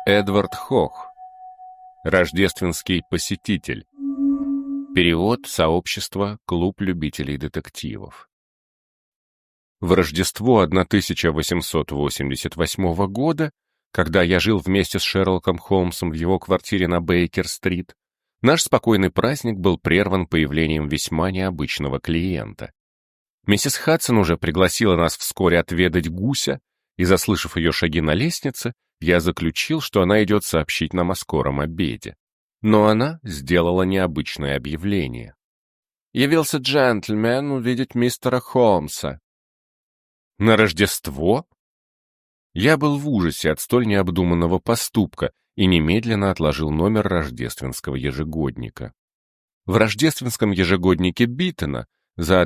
Эдвард Хох. Рождественский посетитель. Перевод сообщества «Клуб любителей детективов». В Рождество 1888 года, когда я жил вместе с Шерлоком Холмсом в его квартире на Бейкер-стрит, наш спокойный праздник был прерван появлением весьма необычного клиента. Миссис Хадсон уже пригласила нас вскоре отведать гуся, и, заслышав ее шаги на лестнице, я заключил, что она идет сообщить нам о скором обеде. Но она сделала необычное объявление. «Явился джентльмен увидеть мистера Холмса». «На Рождество?» Я был в ужасе от столь необдуманного поступка и немедленно отложил номер рождественского ежегодника. В рождественском ежегоднике Биттона за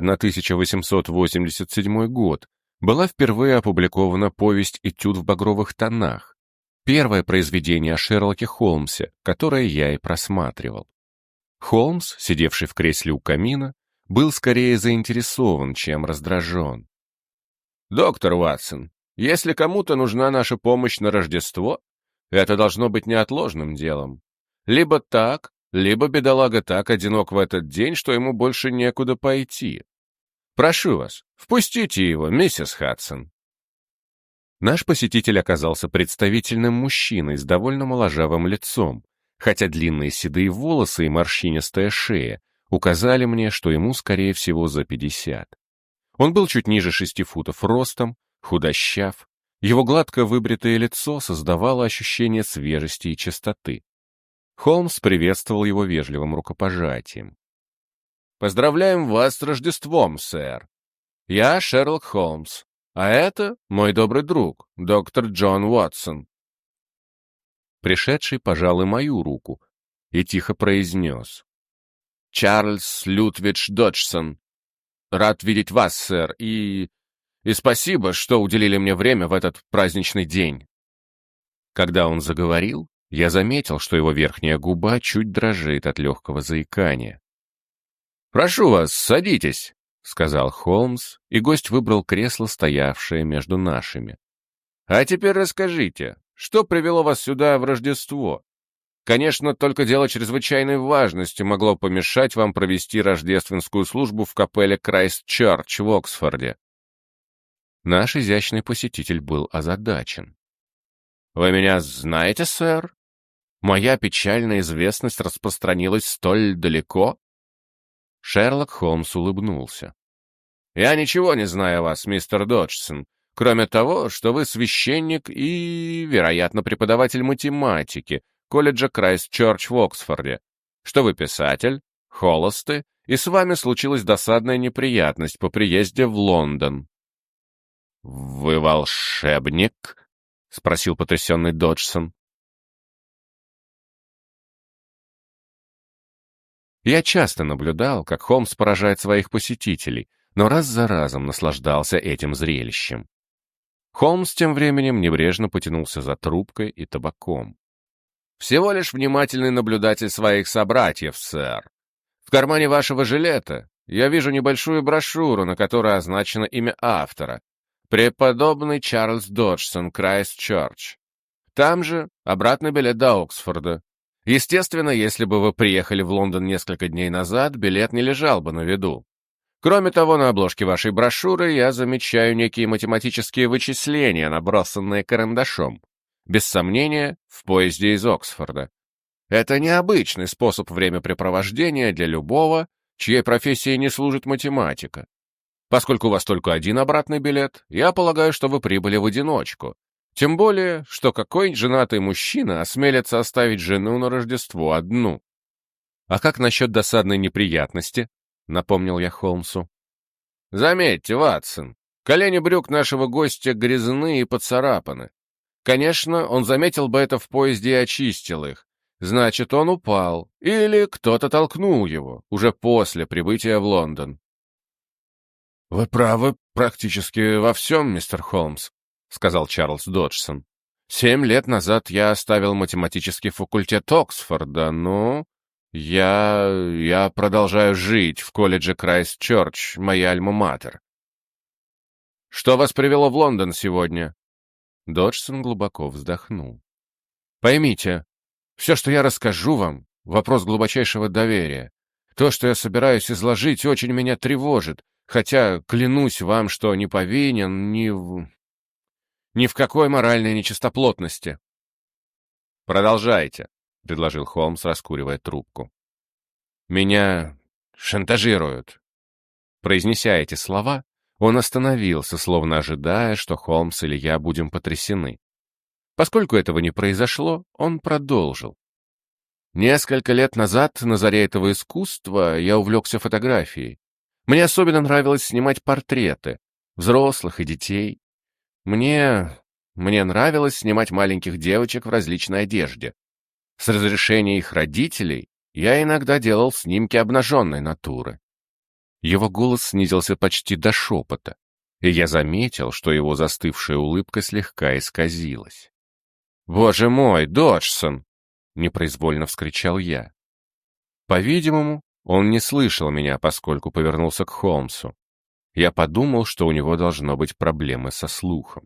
1887 год была впервые опубликована повесть «Этюд в багровых тонах», первое произведение о Шерлоке Холмсе, которое я и просматривал. Холмс, сидевший в кресле у камина, был скорее заинтересован, чем раздражен. «Доктор Ватсон, если кому-то нужна наша помощь на Рождество, это должно быть неотложным делом. Либо так, либо бедолага так одинок в этот день, что ему больше некуда пойти. Прошу вас, впустите его, миссис Хадсон». Наш посетитель оказался представительным мужчиной с довольно моложавым лицом, хотя длинные седые волосы и морщинистая шея указали мне, что ему, скорее всего, за 50. Он был чуть ниже 6 футов ростом, худощав, его гладко выбритое лицо создавало ощущение свежести и чистоты. Холмс приветствовал его вежливым рукопожатием. «Поздравляем вас с Рождеством, сэр. Я Шерлок Холмс, а это мой добрый друг, доктор Джон Уотсон». Пришедший пожал и мою руку и тихо произнес. «Чарльз Лютвидж Доджсон. Рад видеть вас, сэр, и спасибо, что уделили мне время в этот праздничный день». Когда он заговорил, я заметил, что его верхняя губа чуть дрожит от легкого заикания. «Прошу вас, садитесь», — сказал Холмс, и гость выбрал кресло, стоявшее между нашими. «А теперь расскажите, что привело вас сюда в Рождество? Конечно, только дело чрезвычайной важности могло помешать вам провести рождественскую службу в капелле Крайст-Чёрч в Оксфорде». Наш изящный посетитель был озадачен. «Вы меня знаете, сэр? Моя печальная известность распространилась столь далеко?» Шерлок Холмс улыбнулся. «Я ничего не знаю о вас, мистер Доджсон, кроме того, что вы священник и, вероятно, преподаватель математики колледжа Крайст-Чёрч в Оксфорде, что вы писатель, холосты, и с вами случилась досадная неприятность по приезде в Лондон». «Вы волшебник?» — спросил потрясенный Доджсон. Я часто наблюдал, как Холмс поражает своих посетителей, но раз за разом наслаждался этим зрелищем. Холмс тем временем небрежно потянулся за трубкой и табаком. «Всего лишь внимательный наблюдатель своих собратьев, сэр. В кармане вашего жилета я вижу небольшую брошюру, на которой означено имя автора. Преподобный Чарльз Доджсон, Крайст-Чёрч. Там же обратный билет до Оксфорда. Естественно, если бы вы приехали в Лондон несколько дней назад, билет не лежал бы на виду. Кроме того, на обложке вашей брошюры я замечаю некие математические вычисления, набросанные карандашом. Без сомнения, в поезде из Оксфорда. Это необычный способ времяпрепровождения для любого, чьей профессией не служит математика. Поскольку у вас только один обратный билет, я полагаю, что вы прибыли в одиночку. Тем более, что какой-нибудь женатый мужчина осмелится оставить жену на Рождество одну. «А как насчет досадной неприятности?» — напомнил я Холмсу. «Заметьте, Ватсон, колени брюк нашего гостя грязны и поцарапаны. Конечно, он заметил бы это в поезде и очистил их. Значит, он упал, или кто-то толкнул его, уже после прибытия в Лондон». «Вы правы практически во всем, мистер Холмс», — сказал Чарльз Доджсон. 7 лет назад я оставил математический факультет Оксфорда, но я продолжаю жить в колледже Крайст-Чёрч, моя альма-матер. Что вас привело в Лондон сегодня?» Доджсон глубоко вздохнул. Поймите, все, что я расскажу вам, вопрос глубочайшего доверия. То, что я собираюсь изложить, очень меня тревожит, хотя клянусь вам, что не повинен ни в какой моральной нечистоплотности. «Продолжайте», — предложил Холмс, раскуривая трубку. «Меня шантажируют». Произнеся эти слова, он остановился, словно ожидая, что Холмс или я будем потрясены. Поскольку этого не произошло, он продолжил. Несколько лет назад, на заре этого искусства, я увлекся фотографией. Мне особенно нравилось снимать портреты, взрослых и детей. Мне нравилось снимать маленьких девочек в различной одежде. С разрешения их родителей я иногда делал снимки обнаженной натуры. Его голос снизился почти до шепота, и я заметил, что его застывшая улыбка слегка исказилась. «Боже мой, Доджсон!» — непроизвольно вскричал я. По-видимому, он не слышал меня, поскольку повернулся к Холмсу. Я подумал, что у него должно быть проблемы со слухом.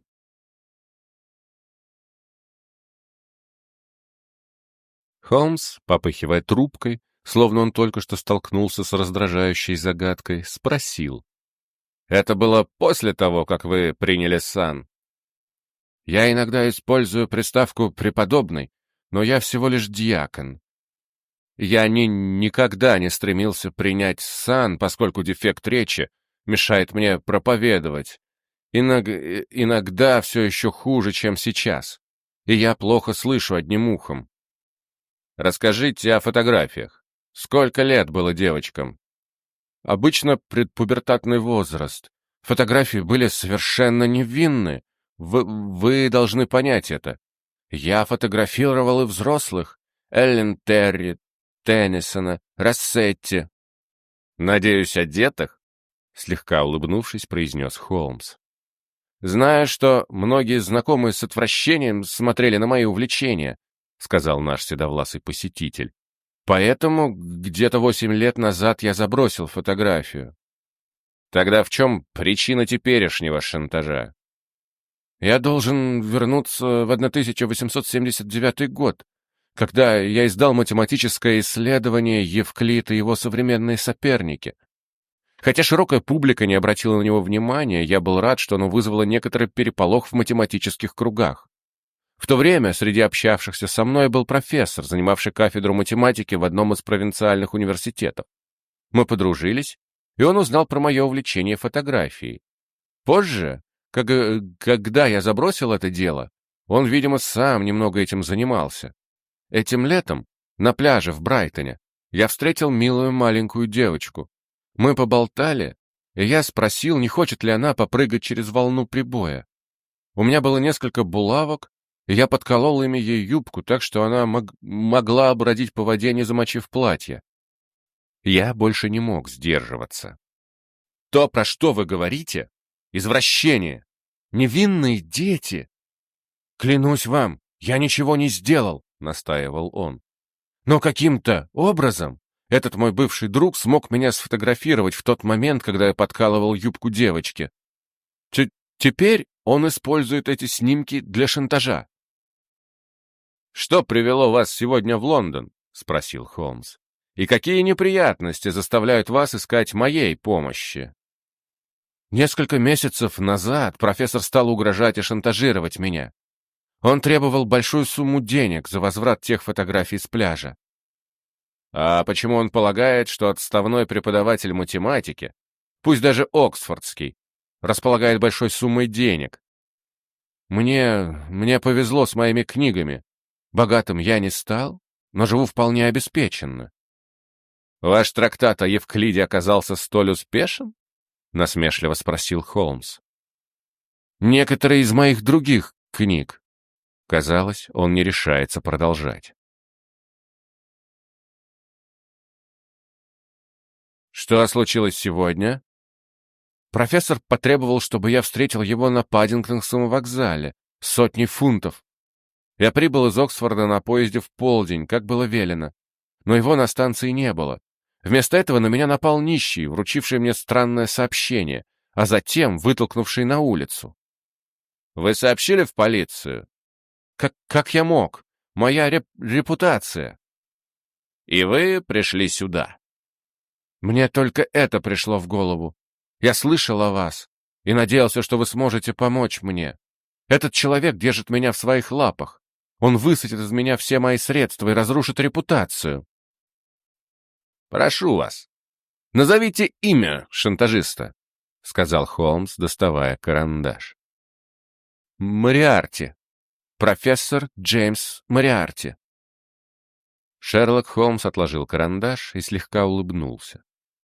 Холмс, попыхивая трубкой, словно он только что столкнулся с раздражающей загадкой, спросил. «Это было после того, как вы приняли сан?» «Я иногда использую приставку «преподобный», но я всего лишь диакон. Я никогда не стремился принять сан, поскольку дефект речи мешает мне проповедовать. Иногда все еще хуже, чем сейчас, и я плохо слышу одним ухом. Расскажите о фотографиях. Сколько лет было девочкам?» «Обычно предпубертатный возраст. Фотографии были совершенно невинны. Вы должны понять это. Я фотографировал и взрослых. Эллен Терри, Теннисона, Рассетти». «Надеюсь, одетых?» Слегка улыбнувшись, произнес Холмс. «Зная, что многие знакомые с отвращением смотрели на мои увлечения», сказал наш седовласый посетитель. «Поэтому где-то 8 лет назад я забросил фотографию». «Тогда в чем причина теперешнего шантажа?» «Я должен вернуться в 1879 год, когда я издал математическое исследование «Евклид и его современные соперники». Хотя широкая публика не обратила на него внимания, я был рад, что оно вызвало некоторый переполох в математических кругах. В то время среди общавшихся со мной был профессор, занимавший кафедру математики в одном из провинциальных университетов. Мы подружились, и он узнал про мое увлечение фотографией. Позже, когда я забросил это дело, он, видимо, сам немного этим занимался. Этим летом, на пляже в Брайтоне, я встретил милую маленькую девочку. Мы поболтали, и я спросил, не хочет ли она попрыгать через волну прибоя. У меня было несколько булавок, и я подколол ими ей юбку, так что она могла бродить по воде, не замочив платье. Я больше не мог сдерживаться. «То, про что вы говорите? Извращение! Невинные дети!» «Клянусь вам, я ничего не сделал», — настаивал он. «Но каким-то образом этот мой бывший друг смог меня сфотографировать в тот момент, когда я подкалывал юбку девочки. Теперь он использует эти снимки для шантажа». «Что привело вас сегодня в Лондон?» — спросил Холмс. «И какие неприятности заставляют вас искать моей помощи?» Несколько месяцев назад профессор стал угрожать и шантажировать меня. Он требовал большую сумму денег за возврат тех фотографий с пляжа. А почему он полагает, что отставной преподаватель математики, пусть даже оксфордский, располагает большой суммой денег? Мне повезло с моими книгами. Богатым я не стал, но живу вполне обеспеченно. «Ваш трактат о Евклиде оказался столь успешен?» — насмешливо спросил Холмс. «Некоторые из моих других книг». Казалось, он не решается продолжать. «Что случилось сегодня?» Профессор потребовал, чтобы я встретил его на Паддингтонском вокзале. 100 фунтов. Я прибыл из Оксфорда на поезде в полдень, как было велено. Но его на станции не было. Вместо этого на меня напал нищий, вручивший мне странное сообщение, а затем вытолкнувший на улицу. «Вы сообщили в полицию?» Как я мог? моя репутация. И вы пришли сюда. Мне только это пришло в голову. Я слышал о вас и надеялся, что вы сможете помочь мне. Этот человек держит меня в своих лапах. Он высосет из меня все мои средства и разрушит репутацию. Прошу вас, назовите имя шантажиста, сказал Холмс, доставая карандаш. Мориарти. Профессор Джеймс Мориарти. Шерлок Холмс отложил карандаш и слегка улыбнулся.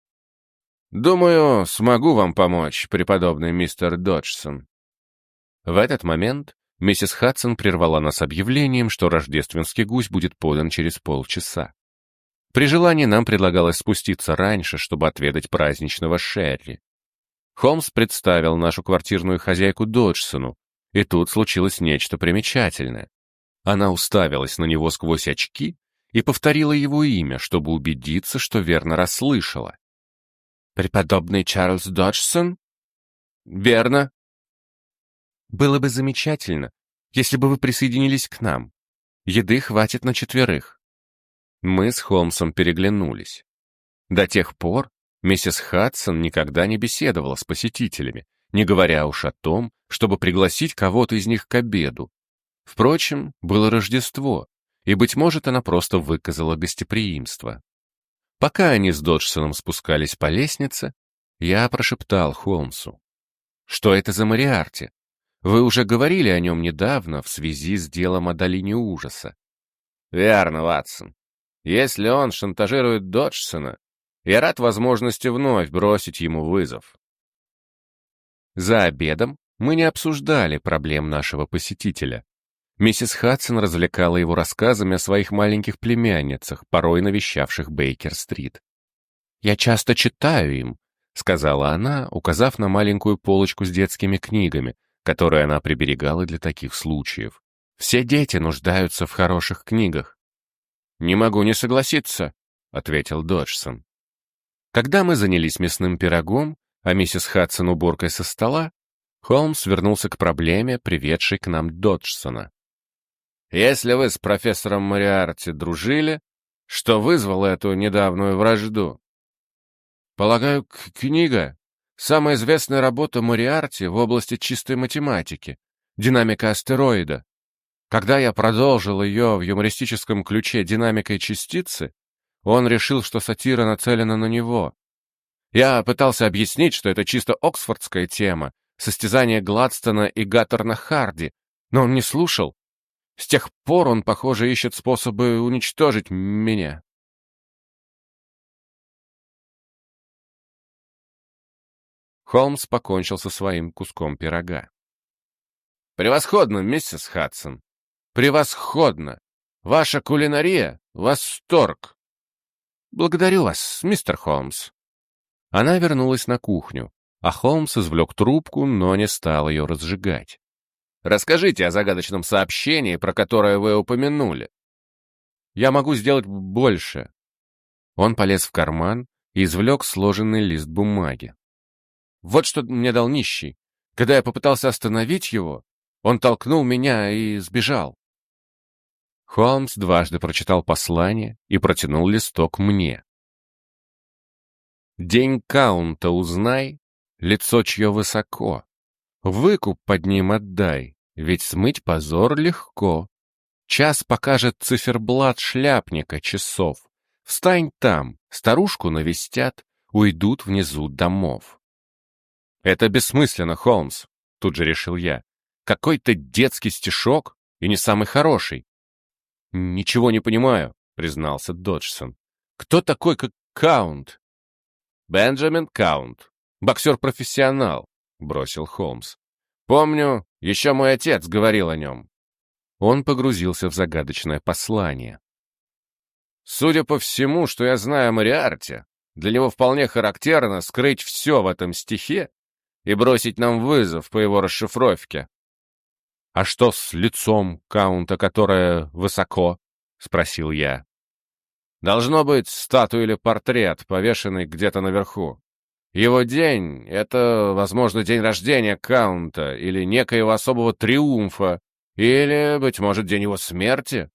«Думаю, смогу вам помочь, преподобный мистер Доджсон». В этот момент миссис Хадсон прервала нас объявлением, что рождественский гусь будет подан через полчаса. При желании нам предлагалось спуститься раньше, чтобы отведать праздничного шерри. Холмс представил нашу квартирную хозяйку Доджсону, и тут случилось нечто примечательное. Она уставилась на него сквозь очки и повторила его имя, чтобы убедиться, что верно расслышала. «Преподобный Чарльз Доджсон?» «Верно». «Было бы замечательно, если бы вы присоединились к нам. Еды хватит на 4». Мы с Холмсом переглянулись. До тех пор миссис Хадсон никогда не беседовала с посетителями, не говоря уж о том, чтобы пригласить кого-то из них к обеду. Впрочем, было Рождество, и, быть может, она просто выказала гостеприимство. Пока они с Доджсоном спускались по лестнице, я прошептал Холмсу. «Что это за Мориарти? Вы уже говорили о нем недавно в связи с делом о долине ужаса». «Верно, Ватсон. Если он шантажирует Доджсона, я рад возможности вновь бросить ему вызов». За обедом мы не обсуждали проблем нашего посетителя. Миссис Хадсон развлекала его рассказами о своих маленьких племянницах, порой навещавших Бейкер-стрит. «Я часто читаю им», — сказала она, указав на маленькую полочку с детскими книгами, которые она приберегала для таких случаев. «Все дети нуждаются в хороших книгах». «Не могу не согласиться», — ответил Доджсон. Когда мы занялись мясным пирогом, а миссис Хадсон уборкой со стола, Холмс вернулся к проблеме, приведшей к нам Доджсона. «Если вы с профессором Мориарти дружили, что вызвало эту недавнюю вражду?» «Полагаю, книга — самая известная работа Мориарти в области чистой математики, динамика астероида. Когда я продолжил ее в юмористическом ключе динамикой частицы, он решил, что сатира нацелена на него. Я пытался объяснить, что это чисто оксфордская тема, состязание Гладстона и Гаттерна Харди, но он не слушал. С тех пор он, похоже, ищет способы уничтожить меня». Холмс покончил со своим куском пирога. «Превосходно, миссис Хадсон. Превосходно. Ваша кулинария — восторг». «Благодарю вас, мистер Холмс». Она вернулась на кухню, а Холмс извлек трубку, но не стал ее разжигать. «Расскажите о загадочном сообщении, про которое вы упомянули». «Я могу сделать больше». Он полез в карман и извлек сложенный лист бумаги. «Вот что мне дал нищий. Когда я попытался остановить его, он толкнул меня и сбежал». Холмс дважды прочитал послание и протянул листок мне. «День каунта узнай, лицо чье высоко. Выкуп под ним отдай, ведь смыть позор легко. Час покажет циферблат шляпника часов. Встань там, старушку навестят, уйдут внизу домов». «Это бессмысленно, Холмс», — тут же решил я. «Какой-то детский стишок и не самый хороший». «Ничего не понимаю», — признался Доджсон. «Кто такой Каунт?» «Бенджамин Каунт, боксер-профессионал», — бросил Холмс. «Помню, еще мой отец говорил о нем». Он погрузился в загадочное послание. «Судя по всему, что я знаю о Мориарти, для него вполне характерно скрыть все в этом стихе и бросить нам вызов по его расшифровке». «А что с лицом Каунта, которое высоко?» — спросил я. «Должно быть статуя или портрет, повешенный где-то наверху. Его день — это, возможно, день рождения Каунта или некоего особого триумфа, или, быть может, день его смерти.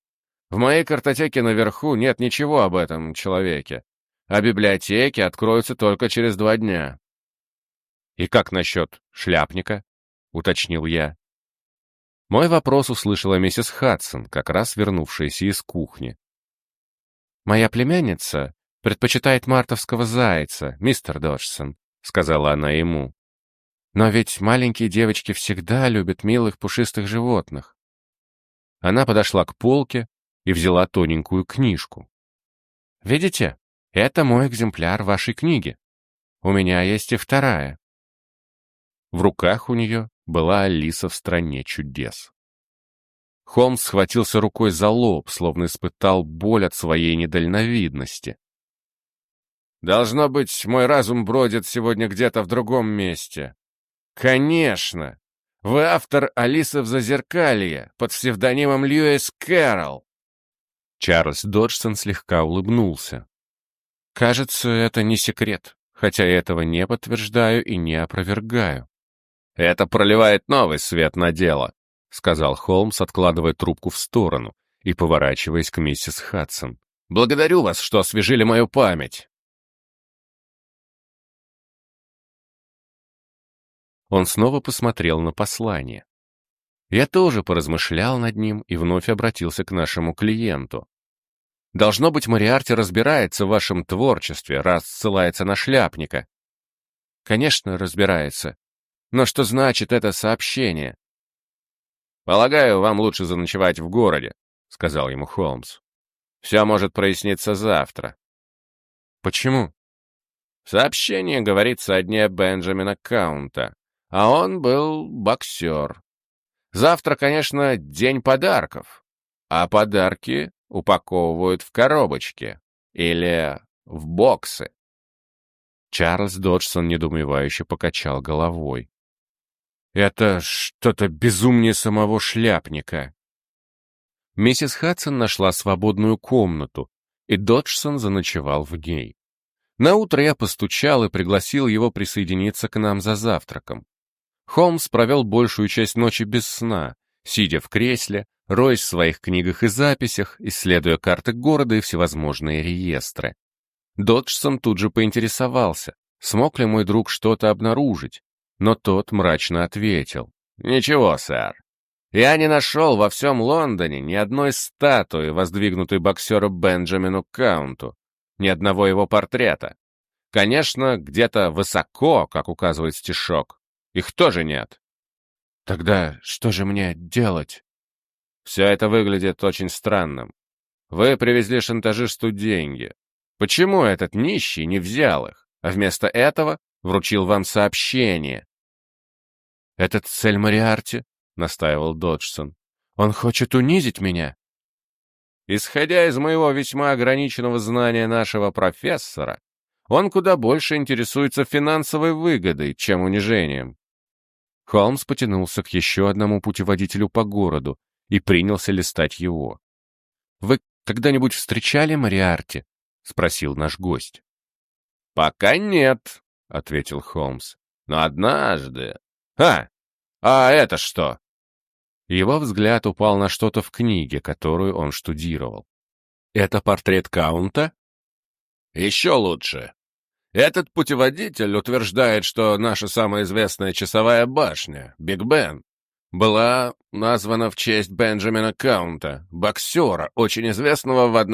В моей картотеке наверху нет ничего об этом человеке, а библиотеки откроются только через 2 дня». «И как насчет шляпника?» — уточнил я. Мой вопрос услышала миссис Хадсон, как раз вернувшаяся из кухни. «Моя племянница предпочитает мартовского зайца, мистер Доджсон», — сказала она ему. «Но ведь маленькие девочки всегда любят милых пушистых животных». Она подошла к полке и взяла тоненькую книжку. «Видите, это мой экземпляр вашей книги. У меня есть и вторая». В руках у нее была «Алиса в стране чудес». Холмс схватился рукой за лоб, словно испытал боль от своей недальновидности. «Должно быть, мой разум бродит сегодня где-то в другом месте. Конечно! Вы автор «Алисы в зазеркалье» под псевдонимом Льюис Кэрролл!» Чарльз Доджсон слегка улыбнулся. «Кажется, это не секрет, хотя я этого не подтверждаю и не опровергаю». «Это проливает новый свет на дело», — сказал Холмс, откладывая трубку в сторону и поворачиваясь к миссис Хадсон. «Благодарю вас, что освежили мою память». Он снова посмотрел на послание. Я тоже поразмышлял над ним и вновь обратился к нашему клиенту. «Должно быть, Мориарти разбирается в вашем творчестве, раз ссылается на шляпника». «Конечно, разбирается. Но что значит это сообщение?» «Полагаю, вам лучше заночевать в городе», — сказал ему Холмс. «Все может проясниться завтра». «Почему?» «В сообщении говорится о дне Бенджамина Каунта, а он был боксер. Завтра, конечно, день подарков, а подарки упаковывают в коробочки или в боксы». Чарльз Доджсон недоумевающе покачал головой. «Это что-то безумнее самого шляпника». Миссис Хадсон нашла свободную комнату, и Доджсон заночевал в ней. Наутро я постучал и пригласил его присоединиться к нам за завтраком. Холмс провел большую часть ночи без сна, сидя в кресле, роясь в своих книгах и записях, исследуя карты города и всевозможные реестры. Доджсон тут же поинтересовался, смог ли мой друг что-то обнаружить, но тот мрачно ответил: «Ничего, сэр. Я не нашел во всем Лондоне ни одной статуи, воздвигнутой боксеру Бенджамину Каунту, ни одного его портрета. Конечно, где-то высоко, как указывает стишок, их тоже нет». «Тогда что же мне делать?» «Все это выглядит очень странным. Вы привезли шантажисту деньги. Почему этот нищий не взял их, а вместо этого вручил вам сообщение?» «Этот цель Мориарти», — настаивал Доджсон. «Он хочет унизить меня». «Исходя из моего весьма ограниченного знания нашего профессора, он куда больше интересуется финансовой выгодой, чем унижением». Холмс потянулся к еще одному путеводителю по городу и принялся листать его. «Вы когда-нибудь встречали Мориарти?» — спросил наш гость. «Пока нет», — ответил Холмс. «Но однажды...» А это что?» Его взгляд упал на что-то в книге, которую он штудировал. «Это портрет Каунта?» «Еще лучше. Этот путеводитель утверждает, что наша самая известная часовая башня, Биг Бен, была названа в честь Бенджамина Каунта, боксера, очень известного в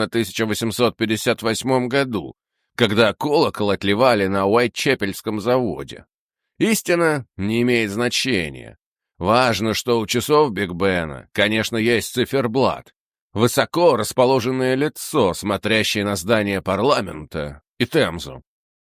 1858 году, когда колокол отливали на Уайтчепельском заводе. Истина не имеет значения. Важно, что у часов Биг Бена, конечно, есть циферблат, высоко расположенное лицо, смотрящее на здание парламента и Темзу.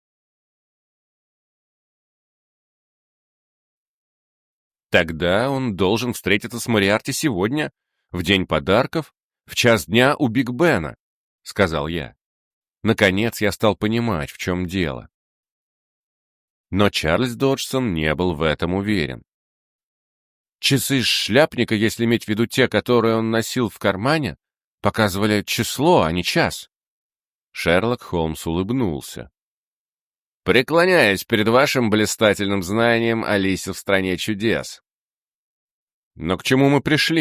Тогда он должен встретиться с Мориарти сегодня, в день подарков, в час дня у Биг Бена, — сказал я. Наконец я стал понимать, в чем дело. Но Чарльз Доджсон не был в этом уверен. Часы шляпника, если иметь в виду те, которые он носил в кармане, показывали число, а не час. Шерлок Холмс улыбнулся. «Преклоняюсь перед вашим блистательным знанием Алисе в стране чудес». «Но к чему мы пришли?»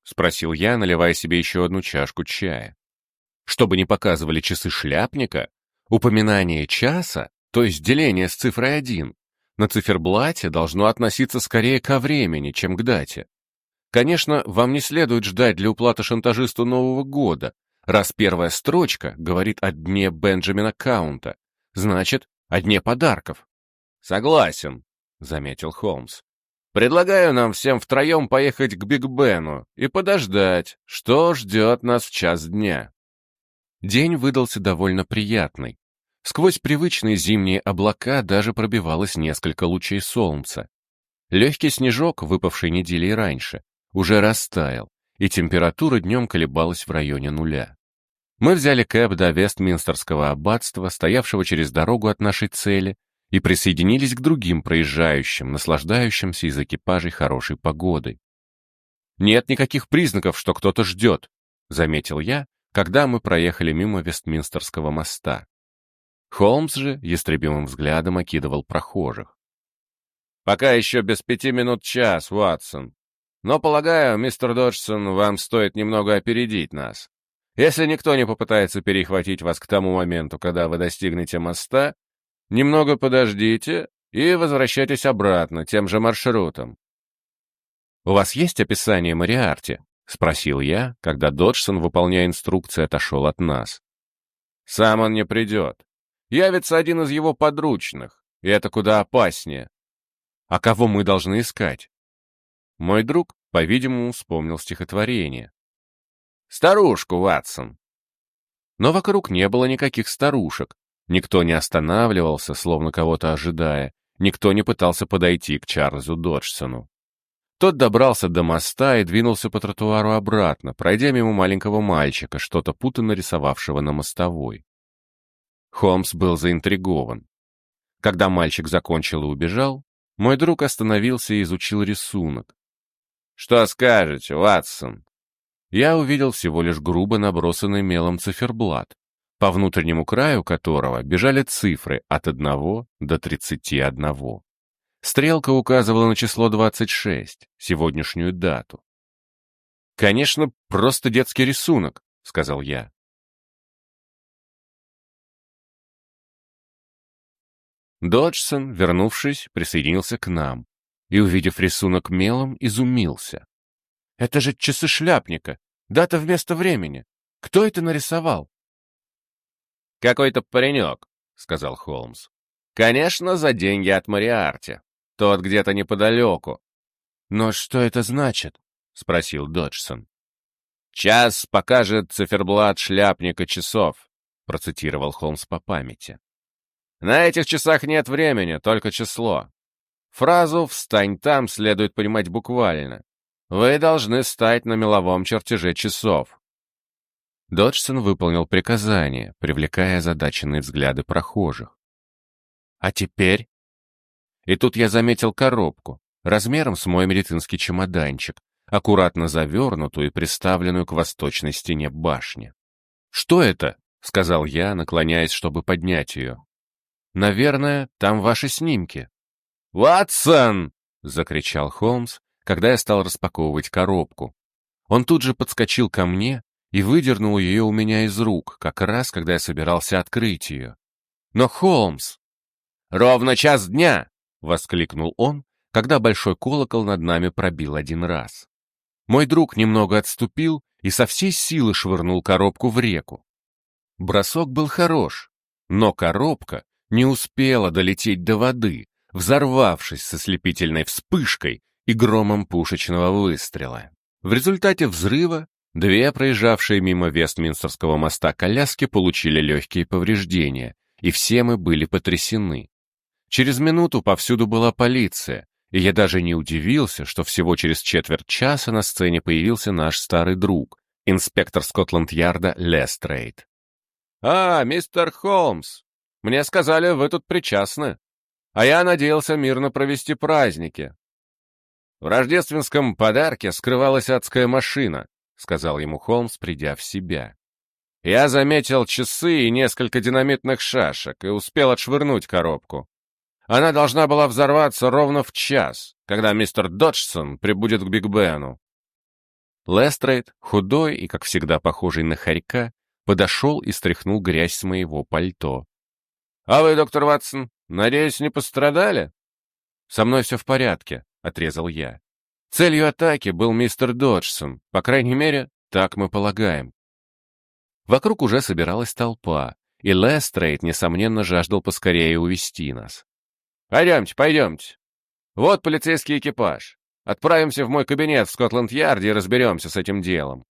— спросил я, наливая себе еще одну чашку чая. «Чтобы не показывали часы шляпника, упоминание часа, то есть деление с цифрой 1, на циферблате должно относиться скорее ко времени, чем к дате. Конечно, вам не следует ждать для уплаты шантажисту Нового года, раз первая строчка говорит о дне Бенджамина Каунта, значит, о дне подарков». «Согласен», — заметил Холмс. «Предлагаю нам всем втроем поехать к Биг Бену и подождать, что ждет нас в час дня». День выдался довольно приятный. Сквозь привычные зимние облака даже пробивалось несколько лучей солнца. Легкий снежок, выпавший недели раньше, уже растаял, и температура днем колебалась в районе 0. Мы взяли кэб до Вестминстерского аббатства, стоявшего через дорогу от нашей цели, и присоединились к другим проезжающим, наслаждающимся из экипажей хорошей погодой. «Нет никаких признаков, что кто-то ждет», — заметил я, когда мы проехали мимо Вестминстерского моста. Холмс же ястребиным взглядом окидывал прохожих. «Пока еще без 5 минут час, Уотсон. Но, полагаю, мистер Доджсон, вам стоит немного опередить нас. Если никто не попытается перехватить вас к тому моменту, когда вы достигнете моста, немного подождите и возвращайтесь обратно тем же маршрутом». «У вас есть описание Мориарти?» — спросил я, когда Доджсон, выполняя инструкции, отошел от нас. «Сам он не придет. Явится один из его подручных, и это куда опаснее». «А кого мы должны искать?» Мой друг, по-видимому, вспомнил стихотворение. «Старушку, Ватсон». Но вокруг не было никаких старушек. Никто не останавливался, словно кого-то ожидая. Никто не пытался подойти к Чарльзу Доджсону. Тот добрался до моста и двинулся по тротуару обратно, пройдя мимо маленького мальчика, что-то путанно рисовавшего на мостовой. Холмс был заинтригован. Когда мальчик закончил и убежал, мой друг остановился и изучил рисунок. «Что скажете, Ватсон?» Я увидел всего лишь грубо набросанный мелом циферблат, по внутреннему краю которого бежали цифры от 1 до 31. Стрелка указывала на число 26, сегодняшнюю дату. «Конечно, просто детский рисунок», — сказал я. Доджсон, вернувшись, присоединился к нам и, увидев рисунок мелом, изумился. «Это же часы шляпника, дата вместо времени. Кто это нарисовал?» «Какой-то паренек», — сказал Холмс. «Конечно, за деньги от Мориарти. Тот где-то неподалеку». «Но что это значит?» — спросил Доджсон. «Час покажет циферблат шляпника часов», — процитировал Холмс по памяти. «На этих часах нет времени, только число. Фразу «встань там» следует понимать буквально. Вы должны стать на меловом чертеже часов». Доджсон выполнил приказание, привлекая озадаченные взгляды прохожих. «А теперь?» И тут я заметил коробку, размером с мой медицинский чемоданчик, аккуратно завернутую и приставленную к восточной стене башни. «Что это?» — сказал я, наклоняясь, чтобы поднять ее. «Наверное, там ваши снимки». «Ватсон!» — закричал Холмс, когда я стал распаковывать коробку. Он тут же подскочил ко мне и выдернул ее у меня из рук, как раз, когда я собирался открыть ее. «Но, Холмс!» «Ровно час дня!» — воскликнул он, когда большой колокол над нами пробил 1 раз. Мой друг немного отступил и со всей силы швырнул коробку в реку. Бросок был хорош, но коробка не успела долететь до воды, взорвавшись со слепительной вспышкой и громом пушечного выстрела. В результате взрыва 2 проезжавшие мимо Вестминстерского моста коляски получили легкие повреждения, и все мы были потрясены. Через минуту повсюду была полиция, и я даже не удивился, что всего через четверть часа на сцене появился наш старый друг, инспектор Скотланд-Ярда Лестрейд. «А, мистер Холмс, мне сказали, вы тут причастны, а я надеялся мирно провести праздники». «В рождественском подарке скрывалась адская машина», — сказал ему Холмс, придя в себя. «Я заметил часы и несколько динамитных шашек и успел отшвырнуть коробку. Она должна была взорваться ровно в час, когда мистер Доджсон прибудет к Биг Бену». Лестрейд, худой и, как всегда, похожий на хорька, подошел и стряхнул грязь с моего пальто. «А вы, доктор Ватсон, надеюсь, не пострадали?» «Со мной все в порядке», — отрезал я. «Целью атаки был мистер Доджсон, по крайней мере, так мы полагаем». Вокруг уже собиралась толпа, и Лестрейд, несомненно, жаждал поскорее увести нас. «Пойдемте, пойдемте. Вот полицейский экипаж. Отправимся в мой кабинет в Скотланд-Ярде и разберемся с этим делом».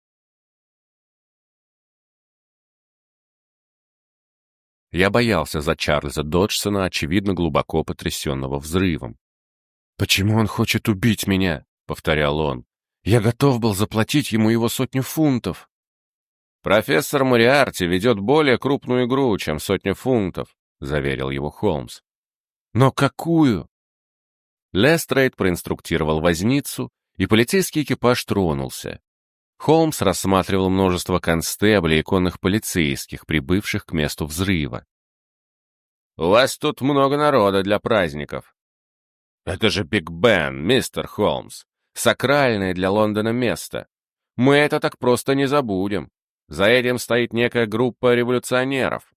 Я боялся за Чарльза Доджсона, очевидно, глубоко потрясенного взрывом. «Почему он хочет убить меня?» — повторял он. «Я готов был заплатить ему его 100 фунтов». «Профессор Мориарти ведет более крупную игру, чем 100 фунтов», — заверил его Холмс. «Но какую?» Лестрейд проинструктировал возницу, и полицейский экипаж тронулся. Холмс рассматривал множество констеблей и конных полицейских, прибывших к месту взрыва. «У вас тут много народа для праздников». «Это же Биг Бен, мистер Холмс. Сакральное для Лондона место. Мы это так просто не забудем. За этим стоит некая группа революционеров».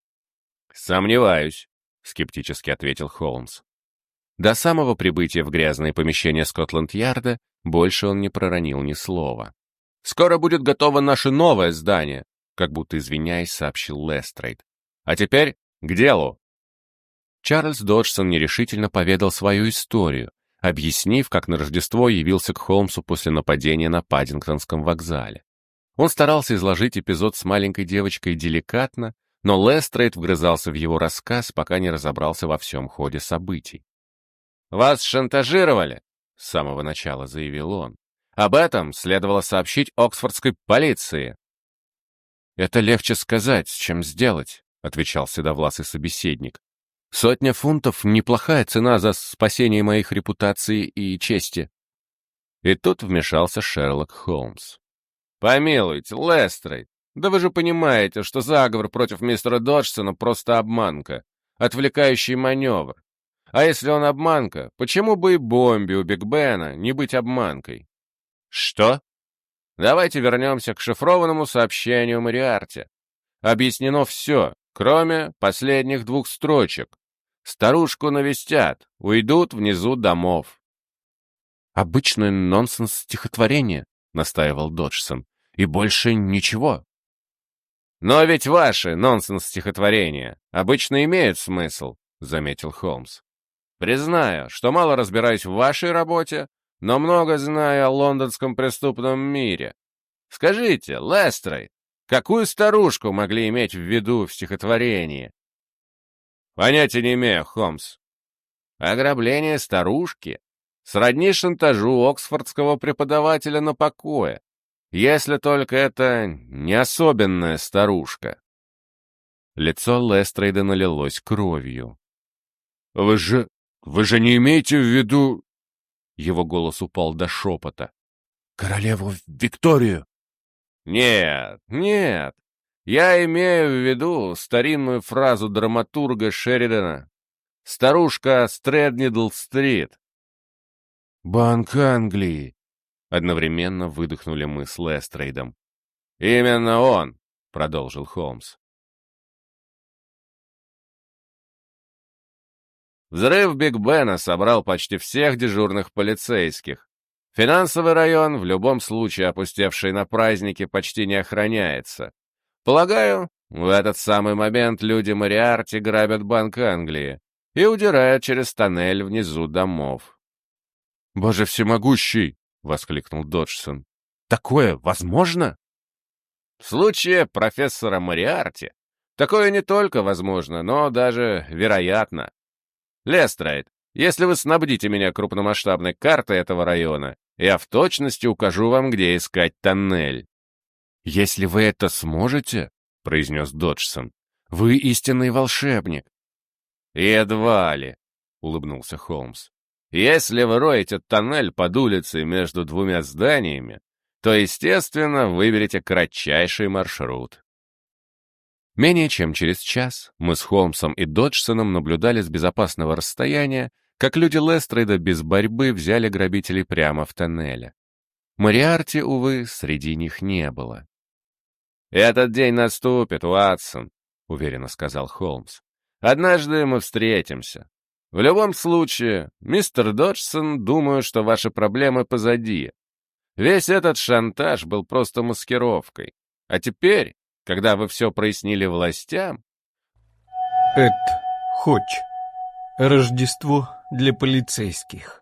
«Сомневаюсь», — скептически ответил Холмс. До самого прибытия в грязное помещение Скотланд-Ярда больше он не проронил ни слова. «Скоро будет готово наше новое здание», — как будто извиняясь, сообщил Лестрейд. «А теперь к делу». Чарльз Доджсон нерешительно поведал свою историю, объяснив, как на Рождество явился к Холмсу после нападения на Паддингтонском вокзале. Он старался изложить эпизод с маленькой девочкой деликатно, но Лестрейд вгрызался в его рассказ, пока не разобрался во всем ходе событий. «Вас шантажировали?» — с самого начала заявил он. «Об этом следовало сообщить Оксфордской полиции». «Это легче сказать, чем сделать», — отвечал седовласый собеседник. 100 фунтов — неплохая цена за спасение моих репутации и чести». И тут вмешался Шерлок Холмс. «Помилуйте, Лестрейд, да вы же понимаете, что заговор против мистера Доджсона просто обманка, отвлекающий маневр. А если он обманка, почему бы и бомбе у Биг Бена не быть обманкой?» «Что?» «Давайте вернемся к шифрованному сообщению Мориарти. Объяснено все, кроме последних 2 строчек. Старушку навестят, уйдут внизу домов». «Обычное нонсенс-стихотворение», — настаивал Доджсон, — «и больше ничего». «Но ведь ваши нонсенс-стихотворения обычно имеют смысл», — заметил Холмс. «Признаю, что мало разбираюсь в вашей работе, но много знаю о лондонском преступном мире. Скажите, Лестрейд, какую старушку могли иметь в виду в стихотворении?» «Понятия не имею, Холмс». «Ограбление старушки сродни шантажу оксфордского преподавателя на покое, если только это не особенная старушка». Лицо Лестрейда налилось кровью. Вы же не имеете в виду...» Его голос упал до шепота. «Королеву Викторию?» «Нет, нет. Я имею в виду старинную фразу драматурга Шеридана. Старушка с Треднидл-стрит». «Банк Англии», — одновременно выдохнули мы с Лестрейдом. «Именно он», — продолжил Холмс. Взрыв Биг Бена собрал почти всех дежурных полицейских. Финансовый район, в любом случае опустевший на праздники, почти не охраняется. Полагаю, в этот самый момент люди Мориарти грабят Банк Англии и удирают через тоннель внизу домов. «Боже всемогущий!» — воскликнул Доджсон. «Такое возможно?» В случае профессора Мориарти такое не только возможно, но даже вероятно. Лестрейд, если вы снабдите меня крупномасштабной картой этого района, я в точности укажу вам, где искать тоннель. «Если вы это сможете, — произнес Доджсон, — вы истинный волшебник». «Едва ли, — улыбнулся Холмс. Если вы роете тоннель под улицей между 2 зданиями, то, естественно, выберете кратчайший маршрут». Менее чем через час мы с Холмсом и Доджсоном наблюдали с безопасного расстояния, как люди Лестрейда без борьбы взяли грабителей прямо в тоннеле. Мориарти, увы, среди них не было. «Этот день наступит, Уатсон», — уверенно сказал Холмс. «Однажды мы встретимся. В любом случае, мистер Доджсон, думаю, что ваши проблемы позади. Весь этот шантаж был просто маскировкой. А теперь, когда вы все прояснили властям...» Эд Хоч. Рождество для полицейских.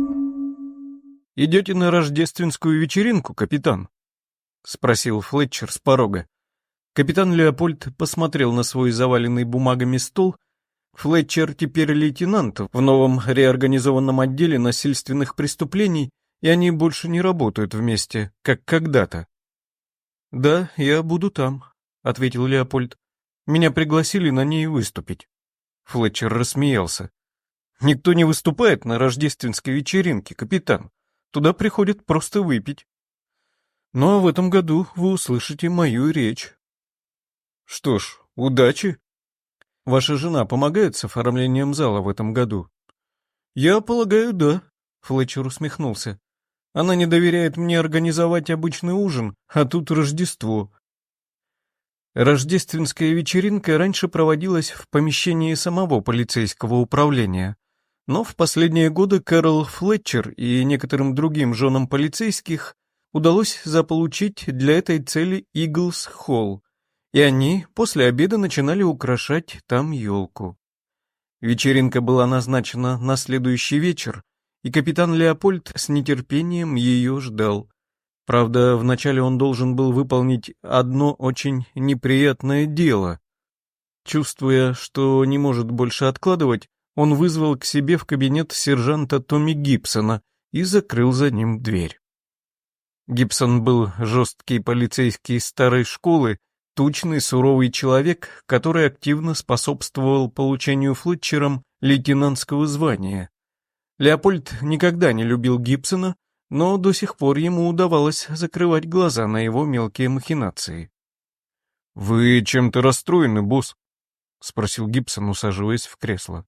«Идете на рождественскую вечеринку, капитан?» — спросил Флетчер с порога. Капитан Леопольд посмотрел на свой заваленный бумагами стол. Флетчер теперь лейтенант в новом реорганизованном отделе насильственных преступлений, и они больше не работают вместе, как когда-то. «Да, я буду там», — ответил Леопольд. «Меня пригласили на ней выступить». Флетчер рассмеялся. «Никто не выступает на рождественской вечеринке, капитан. Туда приходят просто выпить. Но в этом году вы услышите мою речь». «Что ж, удачи. Ваша жена помогает с оформлением зала в этом году?» «Я полагаю, да», — Флетчер усмехнулся. «Она не доверяет мне организовать обычный ужин, а тут Рождество». Рождественская вечеринка раньше проводилась в помещении самого полицейского управления, но в последние годы Кэрол Флетчер и некоторым другим женам полицейских удалось заполучить для этой цели Иглс Холл, и они после обеда начинали украшать там елку. Вечеринка была назначена на следующий вечер, и капитан Леопольд с нетерпением ее ждал. Правда, вначале он должен был выполнить одно очень неприятное дело. Чувствуя, что не может больше откладывать, он вызвал к себе в кабинет сержанта Томми Гибсона и закрыл за ним дверь. Гибсон был жесткий полицейский старой школы, тучный, суровый человек, который активно способствовал получению Флетчером лейтенантского звания. Леопольд никогда не любил Гибсона, но до сих пор ему удавалось закрывать глаза на его мелкие махинации. «Вы чем-то расстроены, босс?» — спросил Гибсон, усаживаясь в кресло.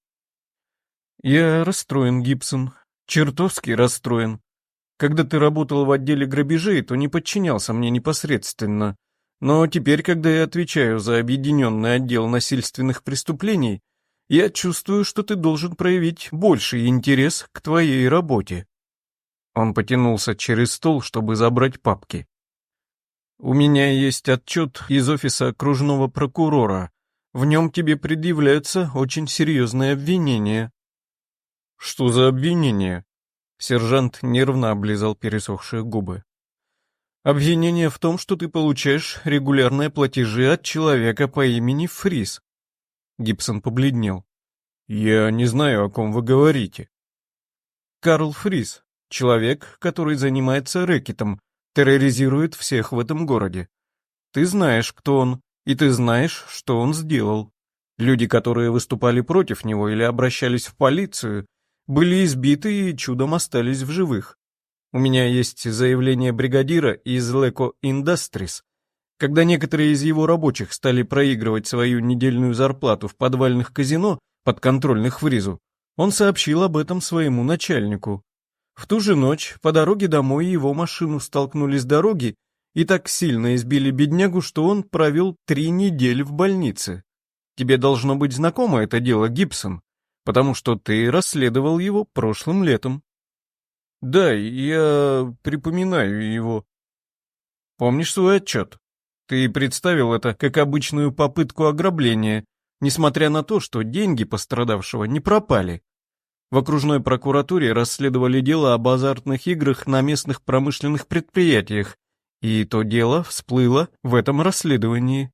«Я расстроен, Гибсон, чертовски расстроен. Когда ты работал в отделе грабежей, то не подчинялся мне непосредственно, но теперь, когда я отвечаю за объединенный отдел насильственных преступлений, я чувствую, что ты должен проявить больший интерес к твоей работе». Он потянулся через стол, чтобы забрать папки. «У меня есть отчет из офиса окружного прокурора. В нем тебе предъявляются очень серьезные обвинения». «Что за обвинения?» Сержант нервно облизал пересохшие губы. «Обвинение в том, что ты получаешь регулярные платежи от человека по имени Фрис». Гибсон побледнел. «Я не знаю, о ком вы говорите». «Карл Фрис. Человек, который занимается рэкетом, терроризирует всех в этом городе. Ты знаешь, кто он, и ты знаешь, что он сделал. Люди, которые выступали против него или обращались в полицию, были избиты и чудом остались в живых. У меня есть заявление бригадира из Leco Industries. Когда некоторые из его рабочих стали проигрывать свою недельную зарплату в подвальных казино, подконтрольных Фризу, он сообщил об этом своему начальнику. В ту же ночь по дороге домой его машину столкнули с дороги и так сильно избили беднягу, что он провел 3 недели в больнице. Тебе должно быть знакомо это дело, Гибсон, потому что ты расследовал его прошлым летом. Да, я припоминаю его. Помнишь свой отчет? Ты представил это как обычную попытку ограбления, несмотря на то, что деньги пострадавшего не пропали. В окружной прокуратуре расследовали дело об азартных играх на местных промышленных предприятиях, и то дело всплыло в этом расследовании.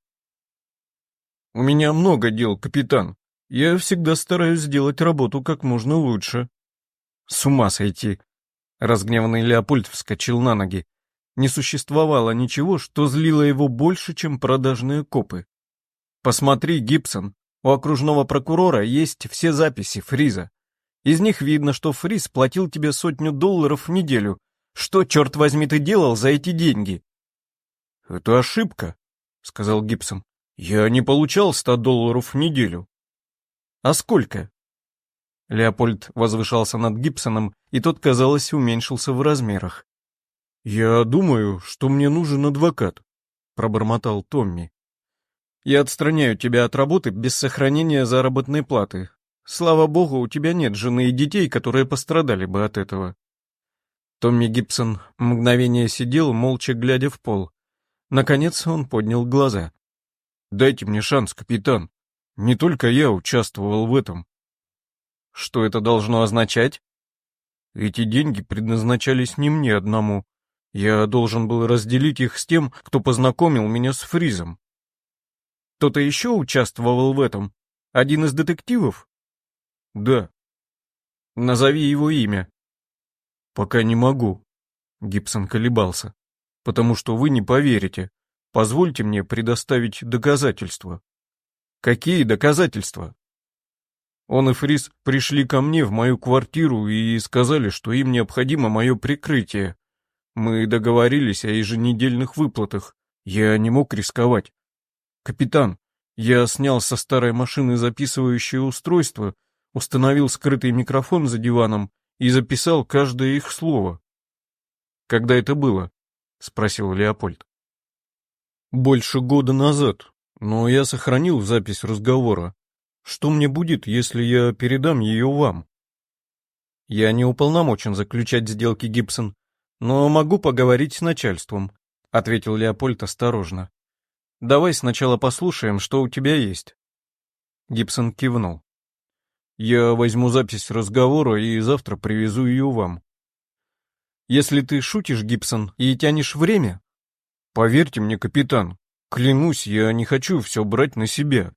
«У меня много дел, капитан. Я всегда стараюсь сделать работу как можно лучше». «С ума сойти!» Разгневанный Леопольд вскочил на ноги. Не существовало ничего, что злило его больше, чем продажные копы. «Посмотри, Гибсон, у окружного прокурора есть все записи Фриза. Из них видно, что Фриз платил тебе $100 в неделю. Что, черт возьми, ты делал за эти деньги?» «Это ошибка», — сказал Гибсон. «Я не получал $100 в неделю». «А сколько?» Леопольд возвышался над Гибсоном, и тот, казалось, уменьшился в размерах. «Я думаю, что мне нужен адвокат», — пробормотал Томми. «Я отстраняю тебя от работы без сохранения заработной платы. Слава богу, у тебя нет жены и детей, которые пострадали бы от этого». Томми Гибсон мгновение сидел, молча глядя в пол. Наконец он поднял глаза. «Дайте мне шанс, капитан. Не только я участвовал в этом». «Что это должно означать?» «Эти деньги предназначались не мне одному. Я должен был разделить их с тем, кто познакомил меня с Фризом». «Кто-то еще участвовал в этом? Один из детективов?» «Да». «Назови его имя». «Пока не могу», — Гибсон колебался, «потому что вы не поверите. Позвольте мне предоставить доказательства». «Какие доказательства?» Он и Фриз пришли ко мне в мою квартиру и сказали, что им необходимо мое прикрытие. Мы договорились о еженедельных выплатах. Я не мог рисковать. «Капитан, я снял со старой машины записывающее устройство, установил скрытый микрофон за диваном и записал каждое их слово». «Когда это было?» — спросил Леопольд. «Больше года назад, но я сохранил запись разговора. Что мне будет, если я передам ее вам?» «Я не уполномочен заключать сделки, Гибсон, но могу поговорить с начальством», — ответил Леопольд осторожно. «Давай сначала послушаем, что у тебя есть». Гибсон кивнул. «Я возьму запись разговора и завтра привезу ее вам». «Если ты шутишь, Гибсон, и тянешь время...» «Поверьте мне, капитан, клянусь, я не хочу все брать на себя».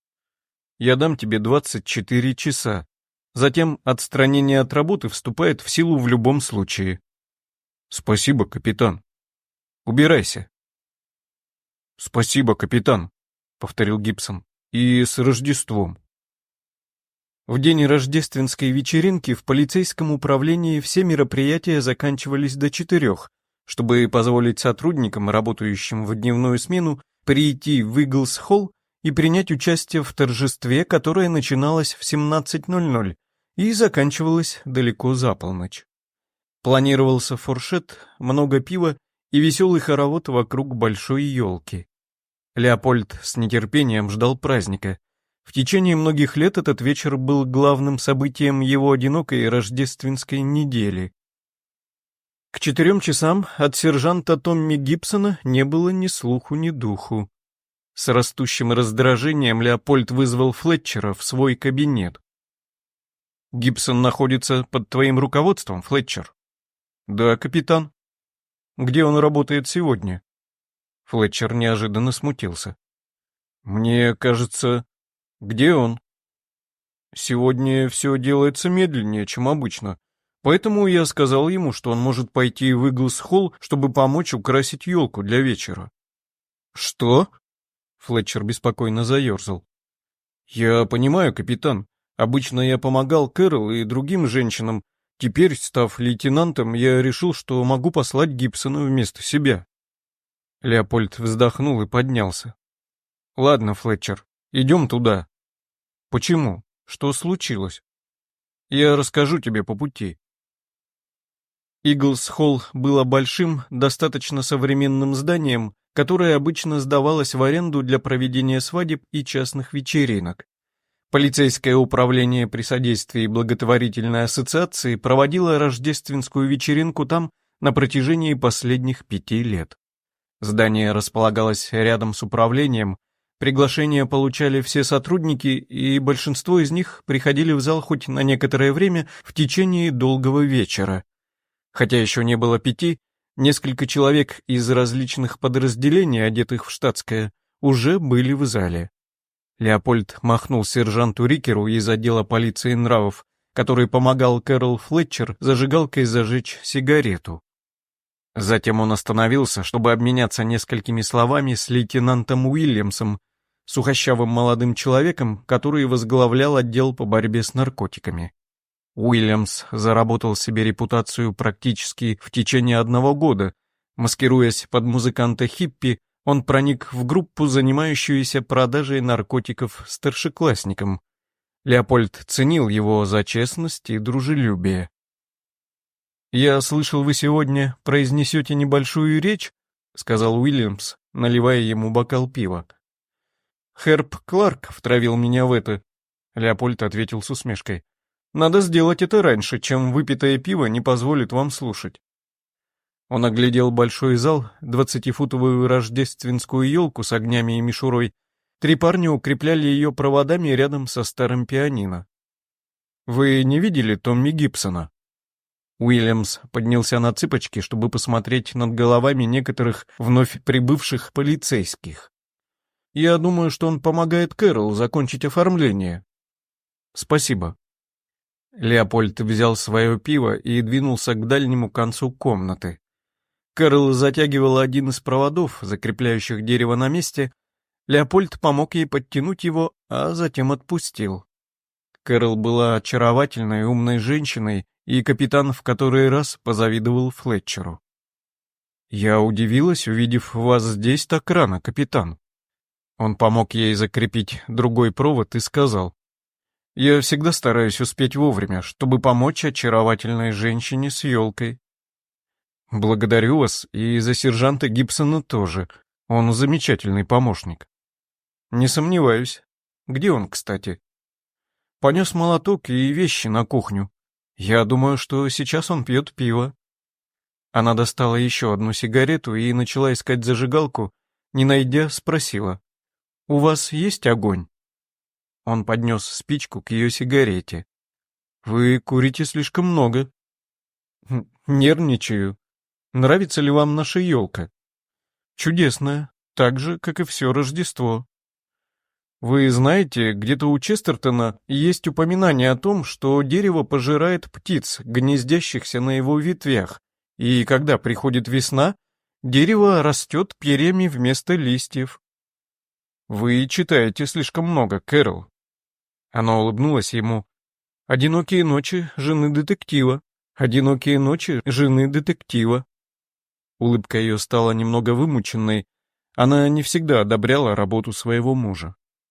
«Я дам тебе 24 часа. Затем отстранение от работы вступает в силу в любом случае». «Спасибо, капитан». «Убирайся». «Спасибо, капитан», — повторил Гибсон. «И с Рождеством». В день рождественской вечеринки в полицейском управлении все мероприятия заканчивались до 4, чтобы позволить сотрудникам, работающим в дневную смену, прийти в Иглс-холл и принять участие в торжестве, которое начиналось в 17:00 и заканчивалось далеко за полночь. Планировался фуршет, много пива и веселый хоровод вокруг большой елки. Леопольд с нетерпением ждал праздника. В течение многих лет этот вечер был главным событием его одинокой рождественской недели. К 4 часам от сержанта Томми Гибсона не было ни слуху, ни духу. С растущим раздражением Леопольд вызвал Флетчера в свой кабинет. «Гибсон находится под твоим руководством, Флетчер?» «Да, капитан». «Где он работает сегодня?» Флетчер неожиданно смутился. «Мне кажется...» «Где он?» «Сегодня все делается медленнее, чем обычно, поэтому я сказал ему, что он может пойти в Иглс-холл, чтобы помочь украсить елку для вечера». «Что?» Флетчер беспокойно заерзал. «Я понимаю, капитан. Обычно я помогал Кэрол и другим женщинам. Теперь, став лейтенантом, я решил, что могу послать Гибсона вместо себя». Леопольд вздохнул и поднялся. «Ладно, Флетчер, идем туда». «Почему? Что случилось?» «Я расскажу тебе по пути». Иглс-холл было большим, достаточно современным зданием, которое обычно сдавалось в аренду для проведения свадеб и частных вечеринок. Полицейское управление при содействии благотворительной ассоциации проводило рождественскую вечеринку там на протяжении последних 5 лет. Здание располагалось рядом с управлением, приглашения получали все сотрудники, и большинство из них приходили в зал хоть на некоторое время в течение долгого вечера. Хотя еще не было 5, несколько человек из различных подразделений, одетых в штатское, уже были в зале. Леопольд махнул сержанту Рикеру из отдела полиции нравов, который помогал Кэрол Флетчер зажигалкой зажечь сигарету. Затем он остановился, чтобы обменяться несколькими словами с лейтенантом Уильямсом, сухощавым молодым человеком, который возглавлял отдел по борьбе с наркотиками. Уильямс заработал себе репутацию практически в течение 1 года. Маскируясь под музыканта хиппи, он проник в группу, занимающуюся продажей наркотиков старшеклассникам. Леопольд ценил его за честность и дружелюбие. «Я слышал, вы сегодня произнесете небольшую речь», — сказал Уильямс, наливая ему бокал пива. «Херб Кларк втравил меня в это», — Леопольд ответил с усмешкой. «Надо сделать это раньше, чем выпитое пиво не позволит вам слушать». Он оглядел большой зал, 20-футовую рождественскую елку с огнями и мишурой. 3 парня укрепляли ее проводами рядом со старым пианино. «Вы не видели Томми Гибсона?» Уильямс поднялся на цыпочки, чтобы посмотреть над головами некоторых вновь прибывших полицейских. «Я думаю, что он помогает Кэрол закончить оформление». «Спасибо». Леопольд взял свое пиво и двинулся к дальнему концу комнаты. Кэрол затягивала один из проводов, закрепляющих дерево на месте. Леопольд помог ей подтянуть его, а затем отпустил. Кэрол была очаровательной, умной женщиной, и капитан в который раз позавидовал Флетчеру. «Я удивилась, увидев вас здесь так рано, капитан». Он помог ей закрепить другой провод и сказал: «Я всегда стараюсь успеть вовремя, чтобы помочь очаровательной женщине с елкой». «Благодарю вас, и за сержанта Гибсона тоже. Он замечательный помощник». «Не сомневаюсь. Где он, кстати?» «Понес молоток и вещи на кухню. Я думаю, что сейчас он пьет пиво». Она достала еще одну сигарету и начала искать зажигалку, не найдя, спросила: «У вас есть огонь?» Он поднес спичку к ее сигарете. «Вы курите слишком много». «Нервничаю. Нравится ли вам наша елка?» «Чудесная, так же, как и все Рождество». «Вы знаете, где-то у Честертона есть упоминание о том, что дерево пожирает птиц, гнездящихся на его ветвях, и когда приходит весна, дерево растет перьями вместо листьев». «Вы читаете слишком много, Кэрол». Она улыбнулась ему. «Одинокие ночи жены детектива. Одинокие ночи жены детектива». Улыбка ее стала немного вымученной. Она не всегда одобряла работу своего мужа.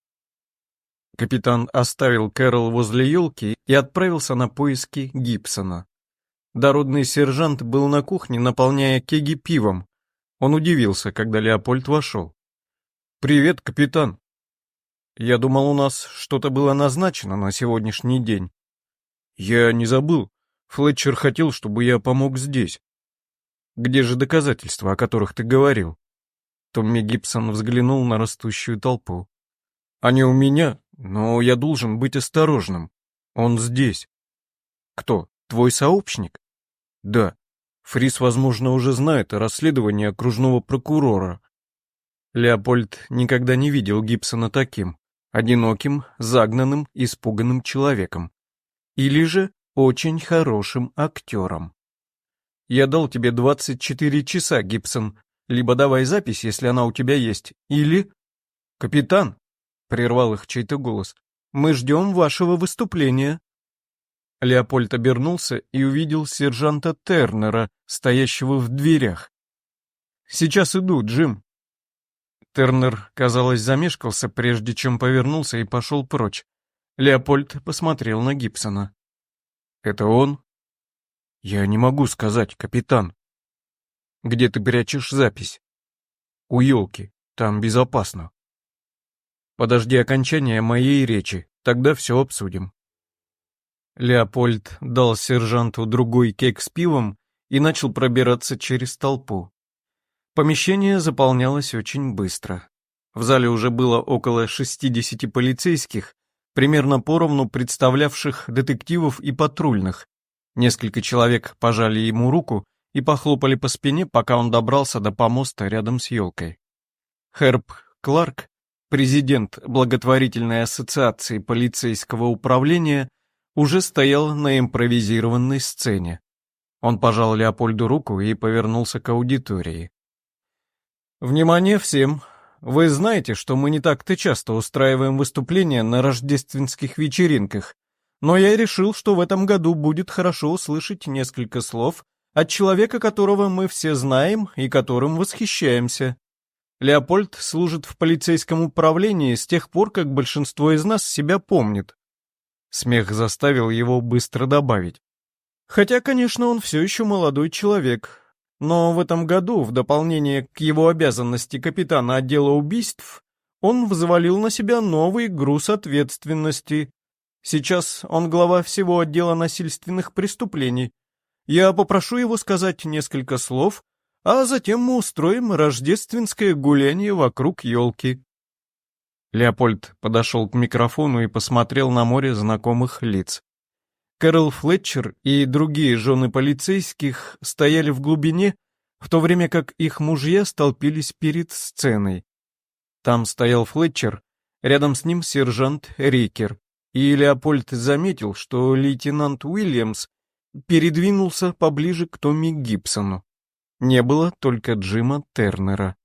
Капитан оставил Кэрол возле елки и отправился на поиски Гибсона. Дородный сержант был на кухне, наполняя кеги пивом. Он удивился, когда Леопольд вошел. «Привет, капитан. Я думал, у нас что-то было назначено на сегодняшний день». «Я не забыл. Флетчер хотел, чтобы я помог здесь». «Где же доказательства, о которых ты говорил?» Томми Гибсон взглянул на растущую толпу. «Они у меня, но я должен быть осторожным. Он здесь». «Кто? Твой сообщник?» «Да. Фрис, возможно, уже знает о расследовании окружного прокурора». Леопольд никогда не видел Гибсона таким: одиноким, загнанным, испуганным человеком. Или же очень хорошим актером. «Я дал тебе 24 часа, Гибсон. Либо давай запись, если она у тебя есть, или...» «Капитан!» — прервал их чей-то голос. «Мы ждем вашего выступления». Леопольд обернулся и увидел сержанта Тернера, стоящего в дверях. «Сейчас иду, Джим». Тернер, казалось, замешкался, прежде чем повернулся и пошел прочь. Леопольд посмотрел на Гибсона. «Это он?» «Я не могу сказать, капитан». «Где ты прячешь запись?» «У елки. Там безопасно». «Подожди окончания моей речи, тогда все обсудим». Леопольд дал сержанту другой кек с пивом и начал пробираться через толпу. Помещение заполнялось очень быстро. В зале уже было около 60 полицейских, примерно поровну представлявших детективов и патрульных. Несколько человек пожали ему руку и похлопали по спине, пока он добрался до помоста рядом с елкой. Херб Кларк, президент благотворительной ассоциации полицейского управления, уже стоял на импровизированной сцене. Он пожал Леопольду руку и повернулся к аудитории. «Внимание всем! Вы знаете, что мы не так-то часто устраиваем выступления на рождественских вечеринках, но я решил, что в этом году будет хорошо услышать несколько слов от человека, которого мы все знаем и которым восхищаемся. Леопольд служит в полицейском управлении с тех пор, как большинство из нас себя помнит». Смех заставил его быстро добавить: Хотя, конечно, он все еще молодой человек. Но в этом году, в дополнение к его обязанности капитана отдела убийств, он взвалил на себя новый груз ответственности. Сейчас он глава всего отдела насильственных преступлений. Я попрошу его сказать несколько слов, а затем мы устроим рождественское гуляние вокруг елки. Леопольд подошел к микрофону и посмотрел на море знакомых лиц. Кэрол Флетчер и другие жены полицейских стояли в глубине, в то время как их мужья столпились перед сценой. Там стоял Флетчер, рядом с ним сержант Рикер, и Леопольд заметил, что лейтенант Уильямс передвинулся поближе к Томми Гибсону. Не было только Джима Тернера.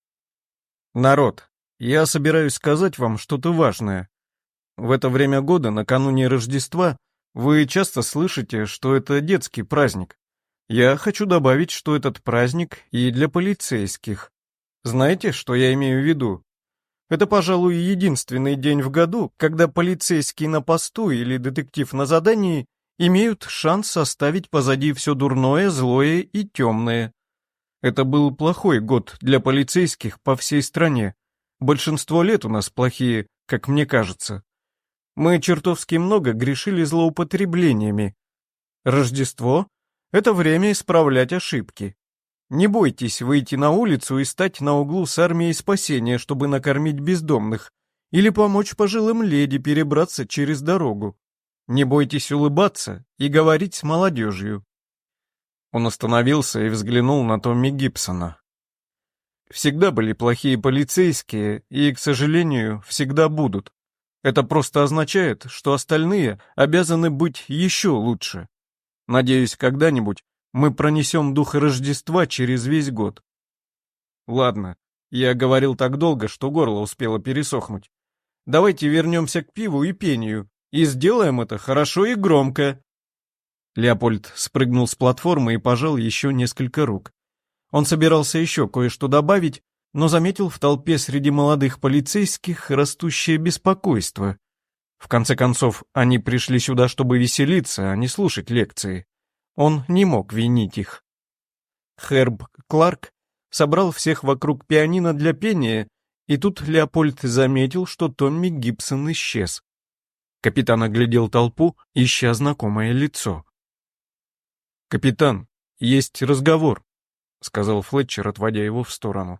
«Народ, я собираюсь сказать вам что-то важное. В это время года, накануне Рождества, вы часто слышите, что это детский праздник. Я хочу добавить, что этот праздник и для полицейских. Знаете, что я имею в виду? Это, пожалуй, единственный день в году, когда полицейский на посту или детектив на задании имеют шанс оставить позади все дурное, злое и темное. Это был плохой год для полицейских по всей стране. Большинство лет у нас плохие, как мне кажется. Мы чертовски много грешили злоупотреблениями. Рождество — это время исправлять ошибки. Не бойтесь выйти на улицу и стать на углу с армией спасения, чтобы накормить бездомных, или помочь пожилым леди перебраться через дорогу. Не бойтесь улыбаться и говорить с молодежью. Он остановился и взглянул на Томми Гибсона. Всегда были плохие полицейские и, к сожалению, всегда будут. Это просто означает, что остальные обязаны быть еще лучше. Надеюсь, когда-нибудь мы пронесем дух Рождества через весь год. Ладно, я говорил так долго, что горло успело пересохнуть. Давайте вернемся к пиву и пению, и сделаем это хорошо и громко. Леопольд спрыгнул с платформы и пожал еще несколько рук. Он собирался еще кое-что добавить, но заметил в толпе среди молодых полицейских растущее беспокойство. В конце концов, они пришли сюда, чтобы веселиться, а не слушать лекции. Он не мог винить их. Херб Кларк собрал всех вокруг пианино для пения, и тут Леопольд заметил, что Томми Гибсон исчез. Капитан оглядел толпу, ища знакомое лицо. «Капитан, есть разговор», — сказал Флетчер, отводя его в сторону.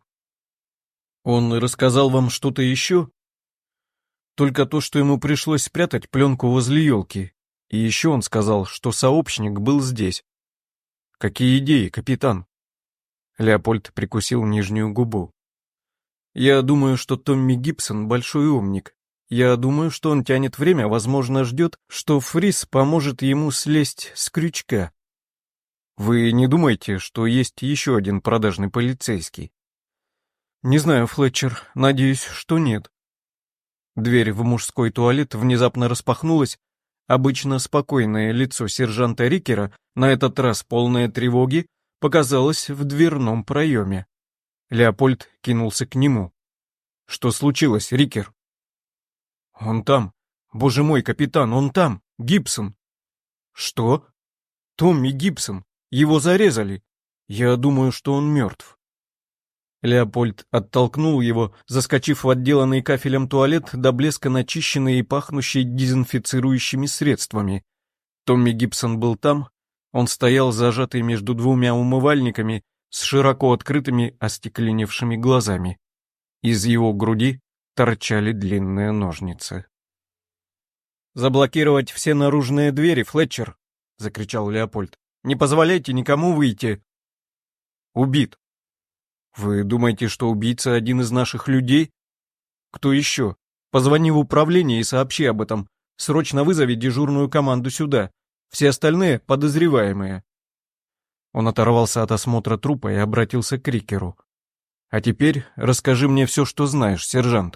«Он рассказал вам что-то еще?» «Только то, что ему пришлось спрятать пленку возле елки. И еще он сказал, что сообщник был здесь». «Какие идеи, капитан?» Леопольд прикусил нижнюю губу. «Я думаю, что Томми Гибсон большой умник. Я думаю, что он тянет время, возможно, ждет, что Фрис поможет ему слезть с крючка. Вы не думаете, что есть еще один продажный полицейский?» «Не знаю, Флетчер, надеюсь, что нет». Дверь в мужской туалет внезапно распахнулась. Обычно спокойное лицо сержанта Рикера, на этот раз полное тревоги, показалось в дверном проеме. Леопольд кинулся к нему. «Что случилось, Рикер?» «Он там. Боже мой, капитан, он там. Гибсон». «Что?» «Томми Гибсон. Его зарезали. Я думаю, что он мертв». Леопольд оттолкнул его, заскочив в отделанный кафелем туалет до блеска начищенный и пахнущий дезинфицирующими средствами. Томми Гибсон был там. Он стоял зажатый между двумя умывальниками с широко открытыми остекленевшими глазами. Из его груди торчали длинные ножницы. «Заблокировать все наружные двери, Флетчер!» — закричал Леопольд. «Не позволяйте никому выйти!» «Убит!» «Вы думаете, что убийца один из наших людей?» «Кто еще? Позвони в управление и сообщи об этом. Срочно вызови дежурную команду сюда. Все остальные — подозреваемые». Он оторвался от осмотра трупа и обратился к Рикеру. «А теперь расскажи мне все, что знаешь, сержант».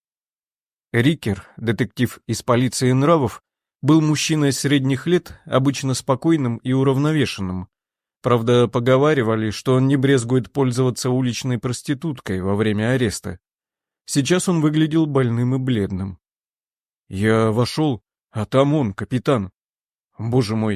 Рикер, детектив из полиции нравов, был мужчиной средних лет, обычно спокойным и уравновешенным. Правда, поговаривали, что он не брезгует пользоваться уличной проституткой во время ареста. Сейчас он выглядел больным и бледным. «Я вошел, а там он, капитан. Боже мой,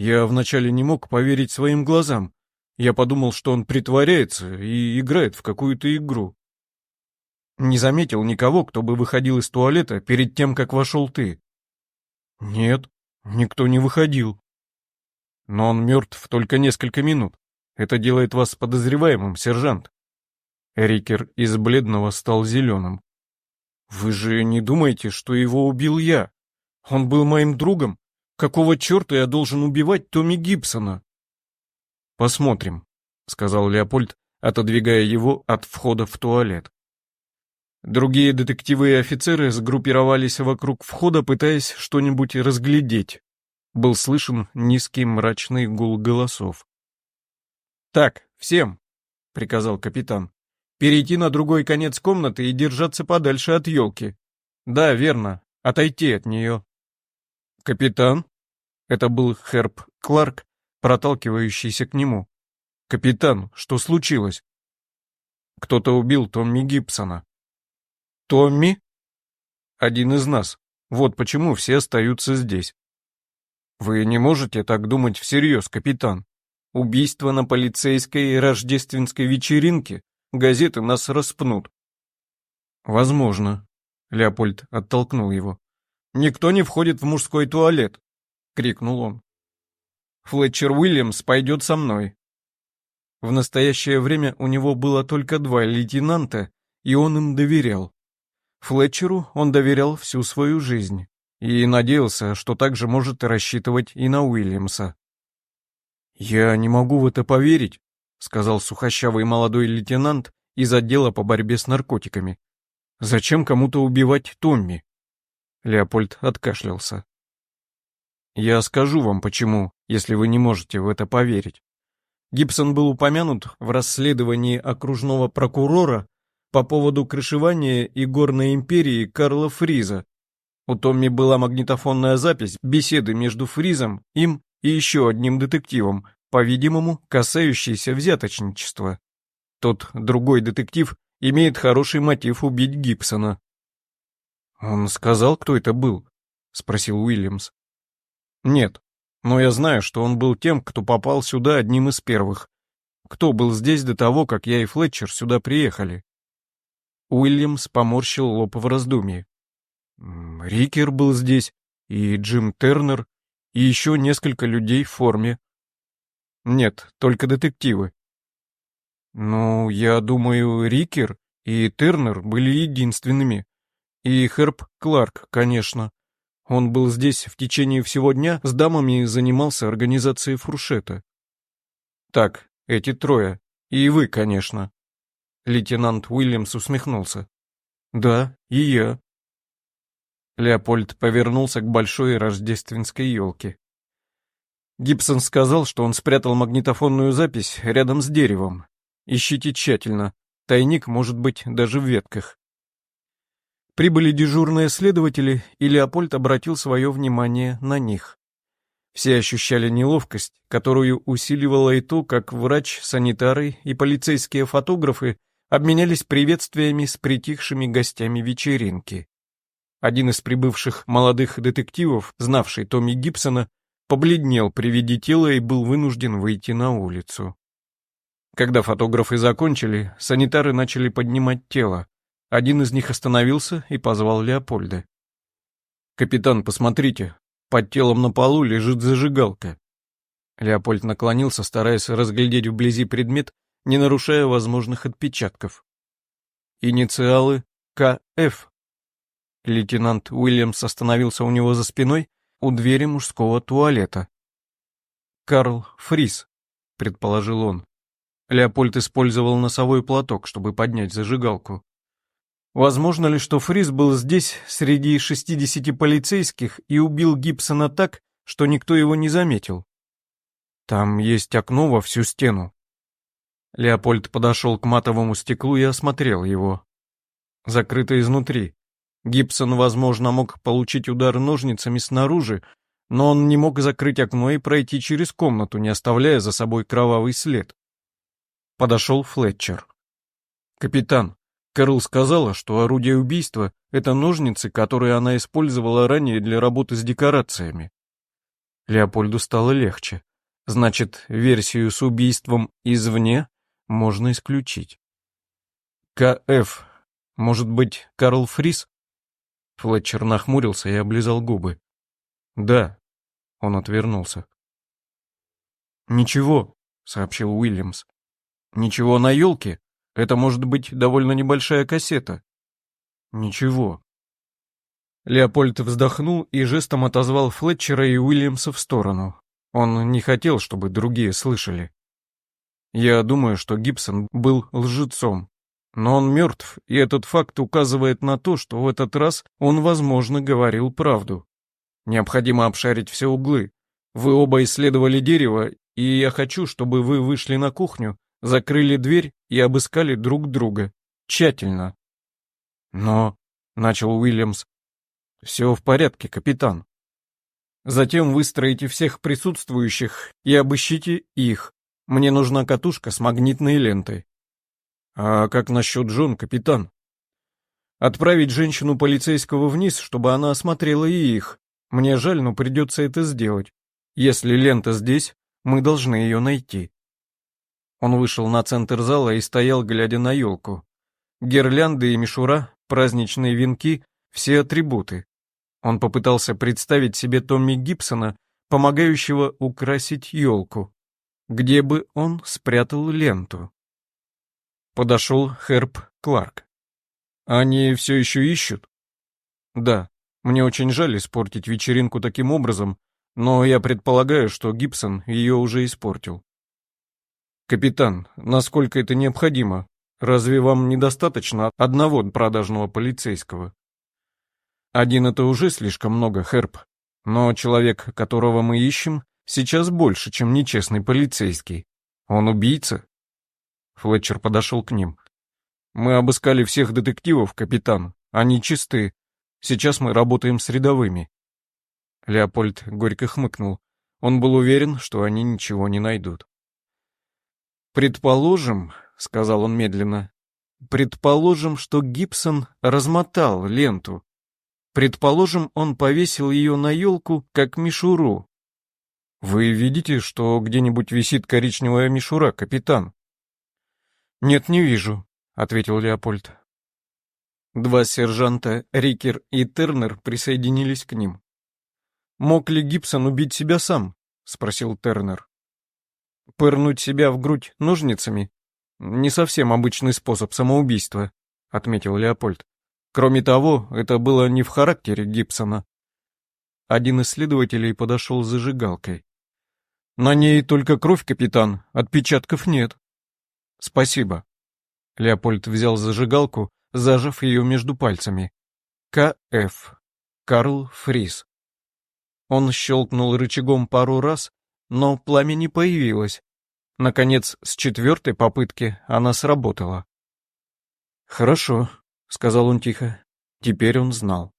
Я вначале не мог поверить своим глазам. Я подумал, что он притворяется и играет в какую-то игру. Не заметил никого, кто бы выходил из туалета перед тем, как вошел ты. Нет, никто не выходил. Но он мертв только несколько минут. Это делает вас подозреваемым, сержант. Рикер из бледного стал зеленым. Вы же не думаете, что его убил я? Он был моим другом. Какого черта я должен убивать Томми Гибсона? Посмотрим, сказал Леопольд, отодвигая его от входа в туалет. Другие детективы и офицеры сгруппировались вокруг входа, пытаясь что-нибудь разглядеть. Был слышен низкий мрачный гул голосов. «Так, всем», — приказал капитан, — «перейти на другой конец комнаты и держаться подальше от елки. Да, верно, отойти от нее». «Капитан?» — это был Херб Кларк, проталкивающийся к нему. «Капитан, что случилось?» «Кто-то убил Томми Гибсона». «Томми?» «Один из нас. Вот почему все остаются здесь». «Вы не можете так думать всерьез, капитан. Убийство на полицейской рождественской вечеринке? Газеты нас распнут». «Возможно», — Леопольд оттолкнул его. «Никто не входит в мужской туалет», — крикнул он. «Флетчер Уильямс пойдет со мной». В настоящее время у него было только 2 лейтенанта, и он им доверял. Флетчеру он доверял всю свою жизнь и надеялся, что также может рассчитывать и на Уильямса. «Я не могу в это поверить», — сказал сухощавый молодой лейтенант из отдела по борьбе с наркотиками. «Зачем кому-то убивать Томми?» Леопольд откашлялся. «Я скажу вам почему, если вы не можете в это поверить. Гибсон был упомянут в расследовании окружного прокурора по поводу крышевания и горной империи Карла Фриза. У Томми была магнитофонная запись беседы между Фризом, им и еще одним детективом, по-видимому, касающейся взяточничества. Тот другой детектив имеет хороший мотив убить Гибсона». «Он сказал, кто это был?» — спросил Уильямс. «Нет, но я знаю, что он был тем, кто попал сюда одним из первых. Кто был здесь до того, как я и Флетчер сюда приехали?» Уильямс поморщил лоб в раздумье. «Рикер был здесь, и Джим Тернер, и еще несколько людей в форме». «Нет, только детективы». «Ну, я думаю, Рикер и Тернер были единственными. И Херб Кларк, конечно. Он был здесь в течение всего дня, с дамами занимался организацией фуршета». «Так, эти 3. И вы, конечно». Лейтенант Уильямс усмехнулся. «Да, и я». Леопольд повернулся к большой рождественской елке. Гибсон сказал, что он спрятал магнитофонную запись рядом с деревом. Ищите тщательно. Тайник может быть даже в ветках. Прибыли дежурные следователи, и Леопольд обратил свое внимание на них. Все ощущали неловкость, которую усиливало и то, как врач, санитары и полицейские фотографы обменялись приветствиями с притихшими гостями вечеринки. Один из прибывших молодых детективов, знавший Томми Гибсона, побледнел при виде тела и был вынужден выйти на улицу. Когда фотографы закончили, санитары начали поднимать тело. Один из них остановился и позвал Леопольда. «Капитан, посмотрите, под телом на полу лежит зажигалка». Леопольд наклонился, стараясь разглядеть вблизи предмет, не нарушая возможных отпечатков. «Инициалы К.Ф.» Лейтенант Уильямс остановился у него за спиной, у двери мужского туалета. «Карл Фриз», — предположил он. Леопольд использовал носовой платок, чтобы поднять зажигалку. «Возможно ли, что Фриз был здесь среди 60 полицейских и убил Гибсона так, что никто его не заметил? Там есть окно во всю стену». Леопольд подошел к матовому стеклу и осмотрел его. Закрыто изнутри. Гибсон, возможно, мог получить удар ножницами снаружи, но он не мог закрыть окно и пройти через комнату, не оставляя за собой кровавый след. Подошел Флетчер. «Капитан, Кэрол сказала, что орудие убийства — это ножницы, которые она использовала ранее для работы с декорациями». Леопольду стало легче. Значит, версию с убийством извне можно исключить. К.Ф. Может быть, Карл Фрис? Флетчер нахмурился и облизал губы. Да. Он отвернулся. «Ничего», — сообщил Уильямс. «Ничего на елке? Это может быть довольно небольшая кассета». «Ничего». Леопольд вздохнул и жестом отозвал Флетчера и Уильямса в сторону. Он не хотел, чтобы другие слышали. «Я думаю, что Гибсон был лжецом. Но он мертв, и этот факт указывает на то, что в этот раз он, возможно, говорил правду. Необходимо обшарить все углы. Вы оба исследовали дерево, и я хочу, чтобы вы вышли на кухню, закрыли дверь и обыскали друг друга. Тщательно». «Но», — начал Уильямс, — «все в порядке, капитан». «Затем выстроите всех присутствующих и обыщите их. Мне нужна катушка с магнитной лентой». «А как насчет жен, капитан?» «Отправить женщину полицейского вниз, чтобы она осмотрела и их. Мне жаль, но придется это сделать. Если лента здесь, мы должны ее найти». Он вышел на центр зала и стоял, глядя на елку. Гирлянды и мишура, праздничные венки — все атрибуты. Он попытался представить себе Томми Гибсона, помогающего украсить елку. Где бы он спрятал ленту? Подошел Херб Кларк. «Они все еще ищут?» «Да, мне очень жаль испортить вечеринку таким образом, но я предполагаю, что Гибсон ее уже испортил». «Капитан, насколько это необходимо? Разве вам недостаточно одного продажного полицейского?» «Один — это уже слишком много, Херб, но человек, которого мы ищем, сейчас больше, чем нечестный полицейский. Он убийца». Флетчер подошел к ним. «Мы обыскали всех детективов, капитан. Они чисты. Сейчас мы работаем с рядовыми». Леопольд горько хмыкнул. Он был уверен, что они ничего не найдут. «Предположим, — сказал он медленно, — предположим, что Гибсон размотал ленту. Предположим, он повесил ее на елку, как мишуру. Вы видите, что где-нибудь висит коричневая мишура, капитан?» «Нет, не вижу», — ответил Леопольд. Два сержанта, Рикер и Тернер, присоединились к ним. «Мог ли Гибсон убить себя сам?» — спросил Тернер. «Пырнуть себя в грудь ножницами? Не совсем обычный способ самоубийства», — отметил Леопольд. «Кроме того, это было не в характере Гибсона». Один из следователей подошел с зажигалкой. «На ней только кровь, капитан, отпечатков нет». «Спасибо». Леопольд взял зажигалку, зажав ее между пальцами. К.Ф. Карл Фрис. Он щелкнул рычагом пару раз, но пламя не появилось. Наконец, с четвертой попытки она сработала. «Хорошо», — сказал он тихо. Теперь он знал.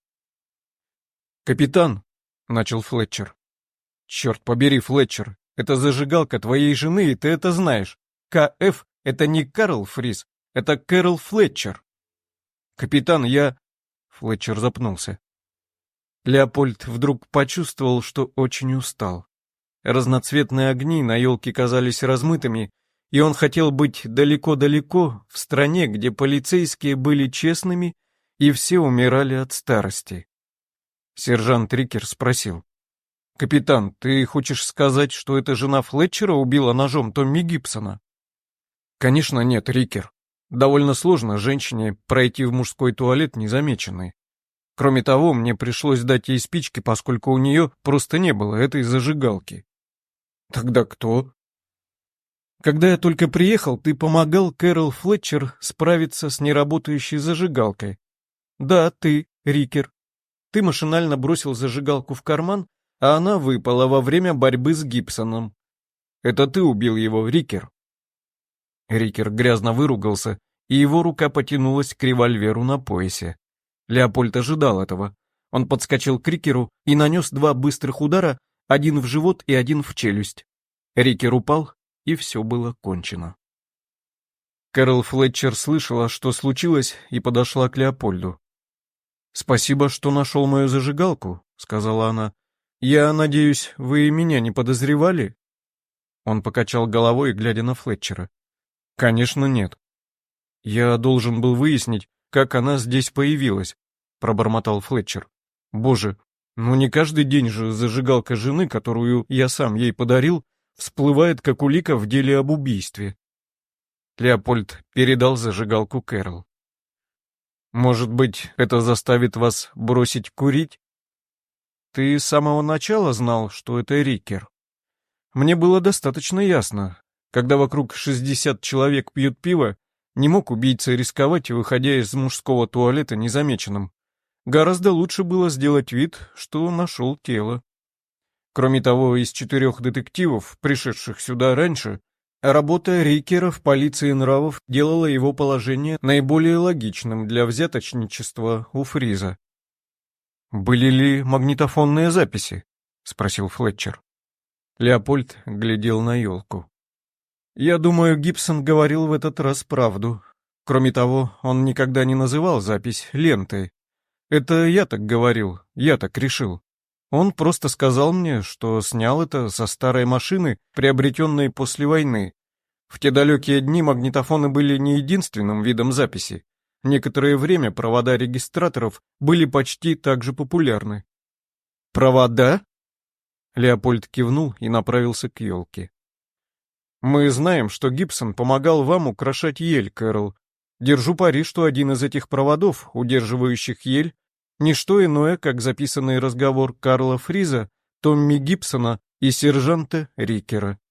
«Капитан», — начал Флетчер. «Черт побери, Флетчер, это зажигалка твоей жены, и ты это знаешь. К.Ф. — это не Карл Фрис, это Кэрол Флетчер». «Капитан, я...» Флетчер запнулся. Леопольд вдруг почувствовал, что очень устал. Разноцветные огни на елке казались размытыми, и он хотел быть далеко-далеко, в стране, где полицейские были честными, и все умирали от старости. Сержант Рикер спросил. «Капитан, ты хочешь сказать, что эта жена Флетчера убила ножом Томми Гибсона?» «Конечно нет, Рикер. Довольно сложно женщине пройти в мужской туалет незамеченной. Кроме того, мне пришлось дать ей спички, поскольку у нее просто не было этой зажигалки». «Тогда кто?» «Когда я только приехал, ты помогал Кэрол Флетчер справиться с неработающей зажигалкой. Да, ты, Рикер. Ты машинально бросил зажигалку в карман, а она выпала во время борьбы с Гибсоном. Это ты убил его, Рикер». Рикер грязно выругался, и его рука потянулась к револьверу на поясе. Леопольд ожидал этого. Он подскочил к Рикеру и нанес два быстрых удара, один в живот и один в челюсть. Рикер упал, и все было кончено. Кэрол Флетчер слышала, что случилось, и подошла к Леопольду. «Спасибо, что нашел мою зажигалку», — сказала она. «Я надеюсь, вы меня не подозревали?» Он покачал головой, глядя на Флетчера. «Конечно, нет. Я должен был выяснить, как она здесь появилась», — пробормотал Флетчер. «Боже, ну не каждый день же зажигалка жены, которую я сам ей подарил, всплывает как улика в деле об убийстве». Леопольд передал зажигалку Кэрол. «Может быть, это заставит вас бросить курить? Ты с самого начала знал, что это Рикер. Мне было достаточно ясно. Когда вокруг 60 человек пьют пиво, не мог убийца рисковать, выходя из мужского туалета незамеченным. Гораздо лучше было сделать вид, что нашел тело. Кроме того, из 4 детективов, пришедших сюда раньше, работа Рикера в полиции нравов делала его положение наиболее логичным для взяточничества у Фриза. «Были ли магнитофонные записи?» — спросил Флетчер. Леопольд глядел на елку. «Я думаю, Гибсон говорил в этот раз правду. Кроме того, он никогда не называл запись лентой. Это я так говорил, я так решил. Он просто сказал мне, что снял это со старой машины, приобретенной после войны. В те далекие дни магнитофоны были не единственным видом записи. Некоторое время провода регистраторов были почти так же популярны». «Провода?» Леопольд кивнул и направился к елке. «Мы знаем, что Гибсон помогал вам украшать ель, Кэрол. Держу пари, что один из этих проводов, удерживающих ель, не что иное, как записанный разговор Карла Фриза, Томми Гибсона и сержанта Рикера».